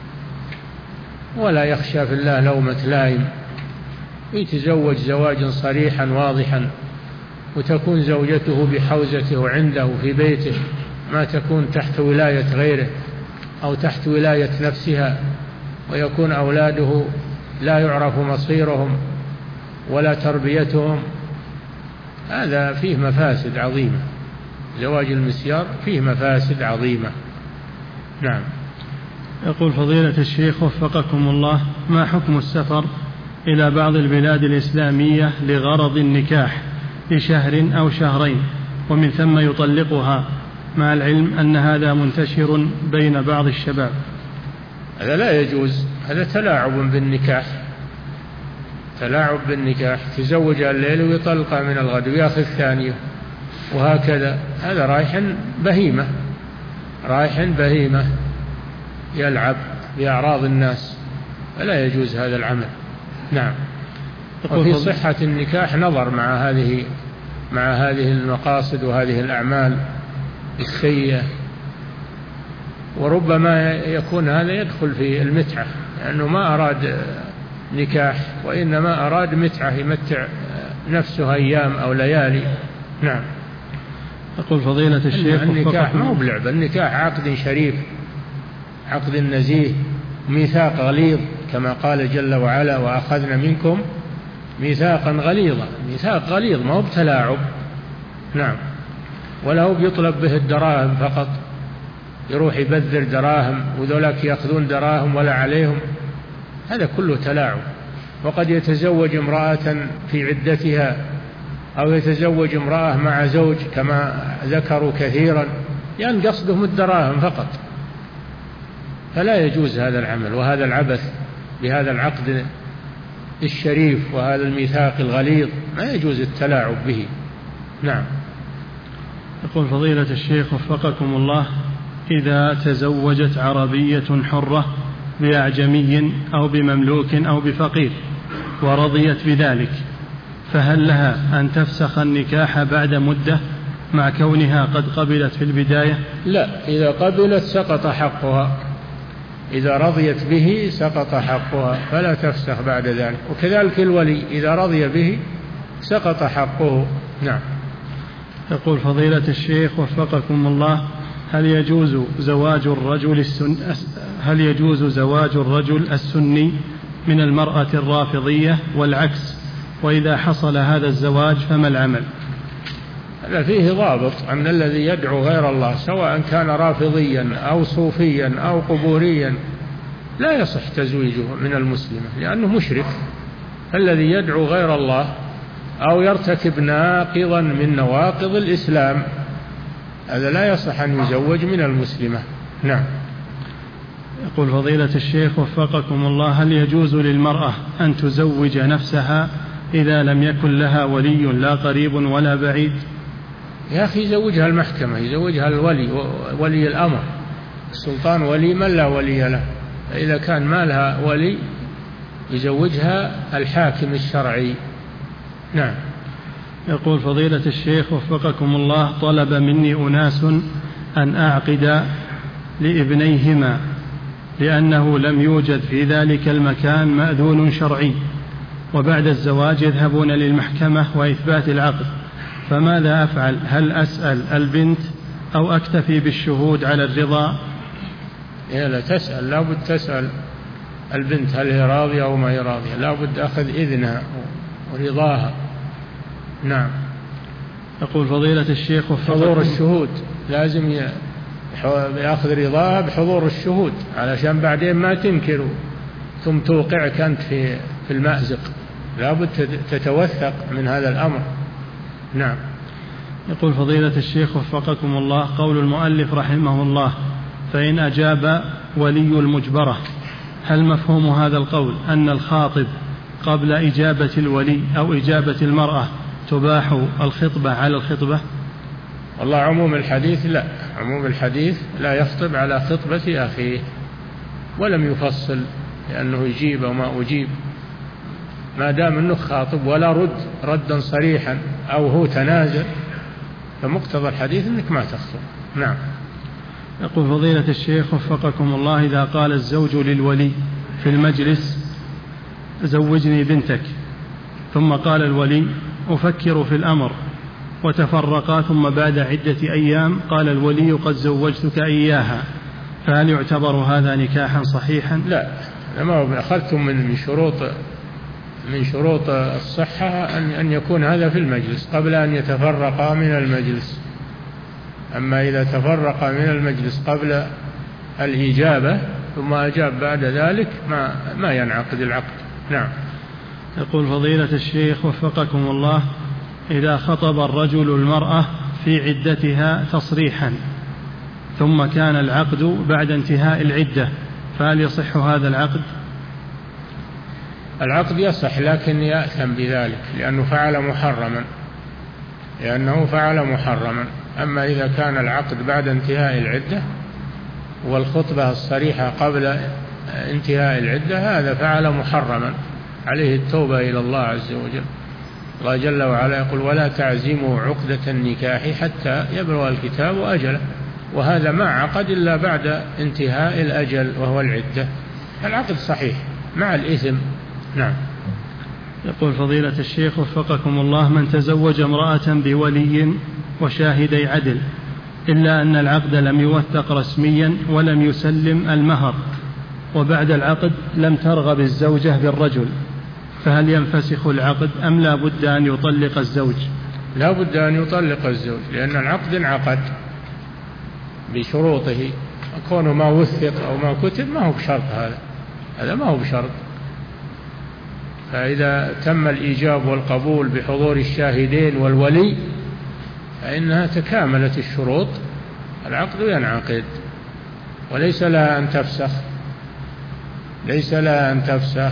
ولا يخشى في الله لومة لائم، يتزوج زواجا صريحا واضحا، وتكون زوجته بحوزته عنده في بيته، ما تكون تحت ولاية غيره أو تحت ولاية نفسها، ويكون أولاده لا يعرف مصيرهم ولا تربيتهم. هذا فيه مفاسد عظيمة، زواج المسيار فيه مفاسد عظيمة. نعم. يقول فضيلة الشيخ وفقكم الله: ما حكم السفر إلى بعض البلاد الإسلامية لغرض النكاح لشهر أو شهرين ومن ثم يطلقها، مع العلم أن هذا منتشر بين بعض الشباب؟ هذا لا يجوز، هذا تلاعب بالنكاح، تلاعب بالنكاح، تزوج الليل ويطلقها من الغد ويأخذ ثانية وهكذا. هذا رايح بهيمة، رايح بهيمة يلعب بأعراض الناس، فلا يجوز هذا العمل. نعم. وفي صحة النكاح نظر مع هذه مع هذه المقاصد وهذه الأعمال السيئة، وربما يكون هذا يدخل في المتعة، لأنه ما أراد نكاح وإنما أراد متعة يمتع نفسه أيام أو ليالي. نعم. يقول فضيلة الشيخ: النكاح ما هو بلعب، النكاح عقد شريف، عقد نزيه، ميثاق غليظ، كما قال جل وعلا: وأخذنا منكم ميثاقا غليظا. ميثاق غليظ ما هو بتلاعب. نعم. ولا هو بيطلب به الدراهم فقط، يروح يبذر دراهم وذولاك يأخذون دراهم ولا عليهم، هذا كله تلاعب. وقد يتزوج امرأة في عدتها أو يتزوج امرأة مع زوج كما ذكروا كثيرا، لأن يعني قصدهم الدراهم فقط، فلا يجوز هذا العمل وهذا العبث بهذا العقد الشريف وهذا الميثاق الغليظ، ما يجوز التلاعب به. نعم. يقول فضيلة الشيخ وفقكم الله: إذا تزوجت عربية حرة بأعجمي أو بمملوك أو بفقير ورضيت بذلك، فهل لها أن تفسخ النكاح بعد مدة مع كونها قد قبلت في البداية؟ لا، إذا قبلت سقط حقها، إذا رضيت به سقط حقها فلا تفسخ بعد ذلك. وكذلك الولي إذا رضي به سقط حقه. نعم. يقول فضيلة الشيخ وفقكم الله: هل يجوز زواج الرجل السن هل يجوز زواج الرجل السني من المرأة الرافضية والعكس؟ وإذا حصل هذا الزواج فما العمل؟ هذا فيه ضابط أن الذي يدعو غير الله سواء كان رافضيا أو صوفيا أو قبوريا لا يصح تزويجه من المسلمة لأنه مشرك. الذي يدعو غير الله أو يرتكب ناقضا من نواقض الإسلام هذا لا يصح أن يزوج من المسلمة. نعم. يقول فضيلة الشيخ وفقكم الله: هل يجوز للمرأة أن تزوج نفسها إذا لم يكن لها ولي لا قريب ولا بعيد؟ يا أخي يزوجها المحكمة، يزوجها الولي، ولي الأمر. السلطان ولي من لا ولي له، إذا كان ما لها ولي يزوجها الحاكم الشرعي. نعم. يقول فضيلة الشيخ وفقكم الله: طلب مني أناس أن أعقد لابنيهما لأنه لم يوجد في ذلك المكان مأذون شرعي، وبعد الزواج يذهبون للمحكمة وإثبات العقد، فماذا أفعل؟ هل أسأل البنت أو أكتفي بالشهود على الرضا؟ إيه لا تسأل، لا بد تسأل البنت هل هي راضية أو ما هي راضية، لا بد أخذ إذنها ورضاها. نعم. يقول فضيلة الشيخ حضور الشهود، لازم يأخذ رضاها بحضور الشهود علشان بعدين ما تنكر ثم توقعك أنت في في المأزق، لا بد تتوثق من هذا الأمر. نعم. يقول فضيلة الشيخ وفقكم الله: قول المؤلف رحمه الله: فإن أجاب ولي المجبرة، هل مفهوم هذا القول أن الخاطب قبل إجابة الولي أو إجابة المرأة تباح الخطبة على الخطبة؟ والله عموم الحديث لا، عموم الحديث لا يخطب على خطبة أخيه، ولم يفصل لأنه يجيب وما أجيب، ما دام أنه خاطب ولا رد ردا صريحا أو هو تنازل، فمقتضى الحديث أنك ما تخطب. نعم. يقول فضيلة الشيخ وفقكم الله: إذا قال الزوج للولي في المجلس زوجني بنتك، ثم قال الولي أفكر في الأمر، وتفرقا، ثم بعد عدة أيام قال الولي قد زوجتك إياها، فهل يعتبر هذا نكاحا صحيحا؟ لا، لما أخذتم من شروط من شروط الصحة أن أن يكون هذا في المجلس قبل أن يتفرقا من المجلس. أما إذا تفرقا من المجلس قبل الإجابة ثم أجاب بعد ذلك ما ما ينعقد العقد. نعم. يقول فضيلة الشيخ وفقكم الله: إذا خطب الرجل المرأة في عدتها تصريحا ثم كان العقد بعد انتهاء العدة، فهل يصح هذا العقد؟ العقد يصح لكن يأثم بذلك لأنه فعل محرما لأنه فعل محرما أما إذا كان العقد بعد انتهاء العدة والخطبة الصريحة قبل انتهاء العدة هذا فعل محرما، عليه التوبة إلى الله عز وجل. الله جل وعلا يقول: ولا تعزموا عقدة النكاح حتى يبلغ الكتاب أجله، وهذا ما عقد إلا بعد انتهاء الأجل وهو العدة. العقد صحيح مع الإثم. نعم. يقول فضيلة الشيخ وفقكم الله: من تزوج امرأة بولي وشاهدي عدل إلا أن العقد لم يوثق رسميا ولم يسلم المهر، وبعد العقد لم ترغب الزوجة بالرجل، فهل ينفسخ العقد أم لا بد أن يطلق الزوج؟ لا بد أن يطلق الزوج، لأن العقد انعقد بشروطه، كونه ما وثق أو ما كتب ما هو بشرط، هذا هذا ما هو بشرط. فإذا تم الإيجاب والقبول بحضور الشاهدين والولي فإنها تكاملت الشروط، العقد ينعقد، وليس لها أن تفسخ، ليس لها أن تفسخ،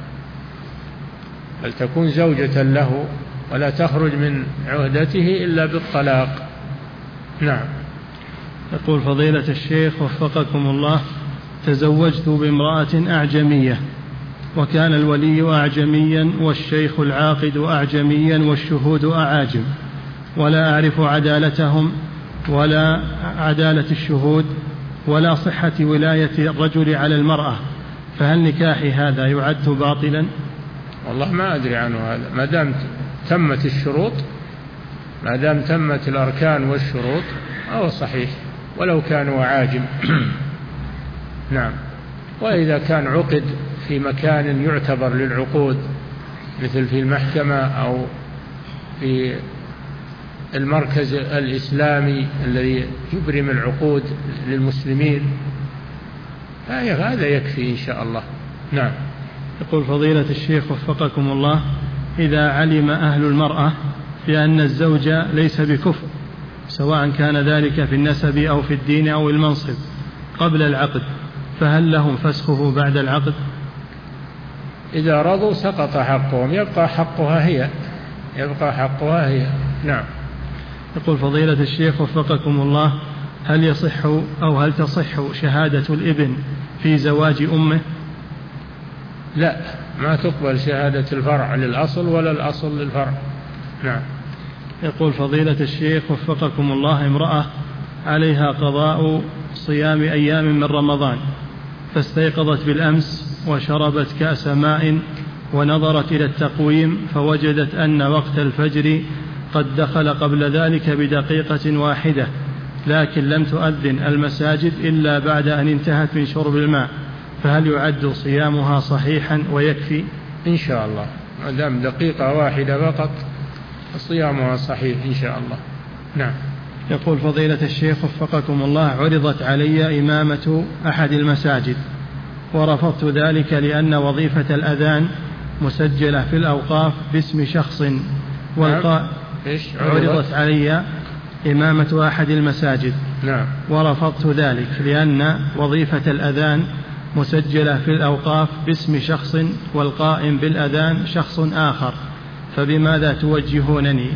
بل تكون زوجة له ولا تخرج من عهدته إلا بالطلاق. نعم. يقول فضيلة الشيخ وفقكم الله: تزوجت بامرأة أعجمية وكان الولي أعجميا والشيخ العاقد أعجميا والشهود أعاجم، ولا أعرف عدالتهم ولا عدالة الشهود ولا صحة ولاية الرجل على المرأة، فهل نكاحي هذا يعد باطلا؟ والله ما أدري عنه هذا. ما دام تمت الشروط، ما دام تمت الأركان والشروط هو صحيح ولو كانوا عاجم. نعم. وإذا كان عقد في مكان يعتبر للعقود مثل في المحكمة أو في المركز الإسلامي الذي يبرم العقود للمسلمين هذا يكفي إن شاء الله. نعم. يقول فضيلة الشيخ وفقكم الله: إذا علم أهل المرأة بأن الزوج ليس بكفء سواء كان ذلك في النسب أو في الدين أو المنصب قبل العقد، فهل لهم فسخه بعد العقد؟ إذا رضوا سقط حقهم، يبقى حقها هي يبقى حقها هي. نعم. يقول فضيلة الشيخ وفقكم الله: هل يصح أو هل تصح شهادة الابن في زواج أمه؟ لا، ما تقبل شهادة الفرع للأصل ولا الأصل للفرع. نعم. يقول فضيلة الشيخ وفقكم الله: امرأة عليها قضاء صيام أيام من رمضان، فاستيقظت بالأمس وشربت كأس ماء ونظرت إلى التقويم فوجدت أن وقت الفجر قد دخل قبل ذلك بدقيقة واحدة، لكن لم تؤذن المساجد إلا بعد أن انتهت من شرب الماء، فهل يعد صيامها صحيحا ويكفي؟ إن شاء الله، ما دام دقيقة واحدة فقط صيامها صحيح إن شاء الله. نعم. يقول فضيلة الشيخ وفقكم الله: عرضت علي إمامة أحد المساجد ورفضت ذلك لأن وظيفة الأذان مسجلة في الأوقاف باسم شخص والقاء. إيش؟ عرضت علي إمامة أحد المساجد. نعم. ورفضت ذلك لأن وظيفة الأذان مسجلة في الأوقاف باسم شخص والقائم بالأذان شخص آخر، فبماذا توجهونني؟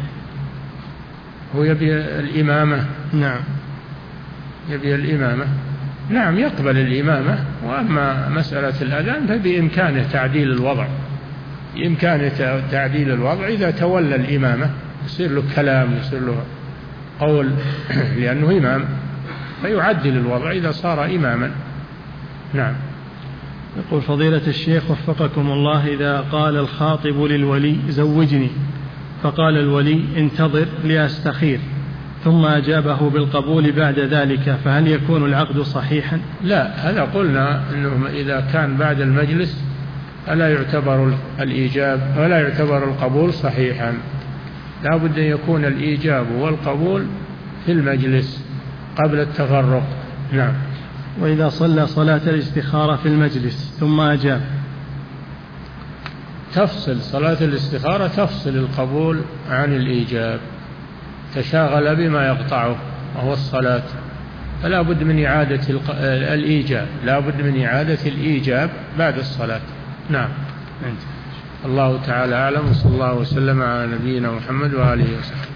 هو يبي الإمامة. نعم. يبي الإمامة. نعم، يقبل الإمامة. وأما مسألة الأذان فبإمكانه تعديل الوضع، بإمكانه تعديل الوضع إذا تولى الإمامة، يصير له كلام، يصير له قول لأنه إمام، فيعدل الوضع إذا صار إماما. نعم. يقول فضيلة الشيخ وفقكم الله: إذا قال الخاطب للولي زوجني، فقال الولي انتظر لأستخير، ثم أجابه بالقبول بعد ذلك، فهل يكون العقد صحيحا؟ لا، هذا قلنا أنه إذا كان بعد المجلس فلا يعتبر الإيجاب ولا يعتبر القبول صحيحا، لا بد أن يكون الإيجاب والقبول في المجلس قبل التفرق. نعم. وإذا صلى صلاة الاستخارة في المجلس ثم أجاب؟ تفصل صلاة الاستخارة، تفصل القبول عن الإيجاب، تشاغل بما يقطعه وهو الصلاة، فلا بد من إعادة الإيجاب، لا بد من إعادة الإيجاب بعد الصلاة. نعم. الله تعالى أعلم، وصلى الله وسلم على نبينا محمد وآله وسلم.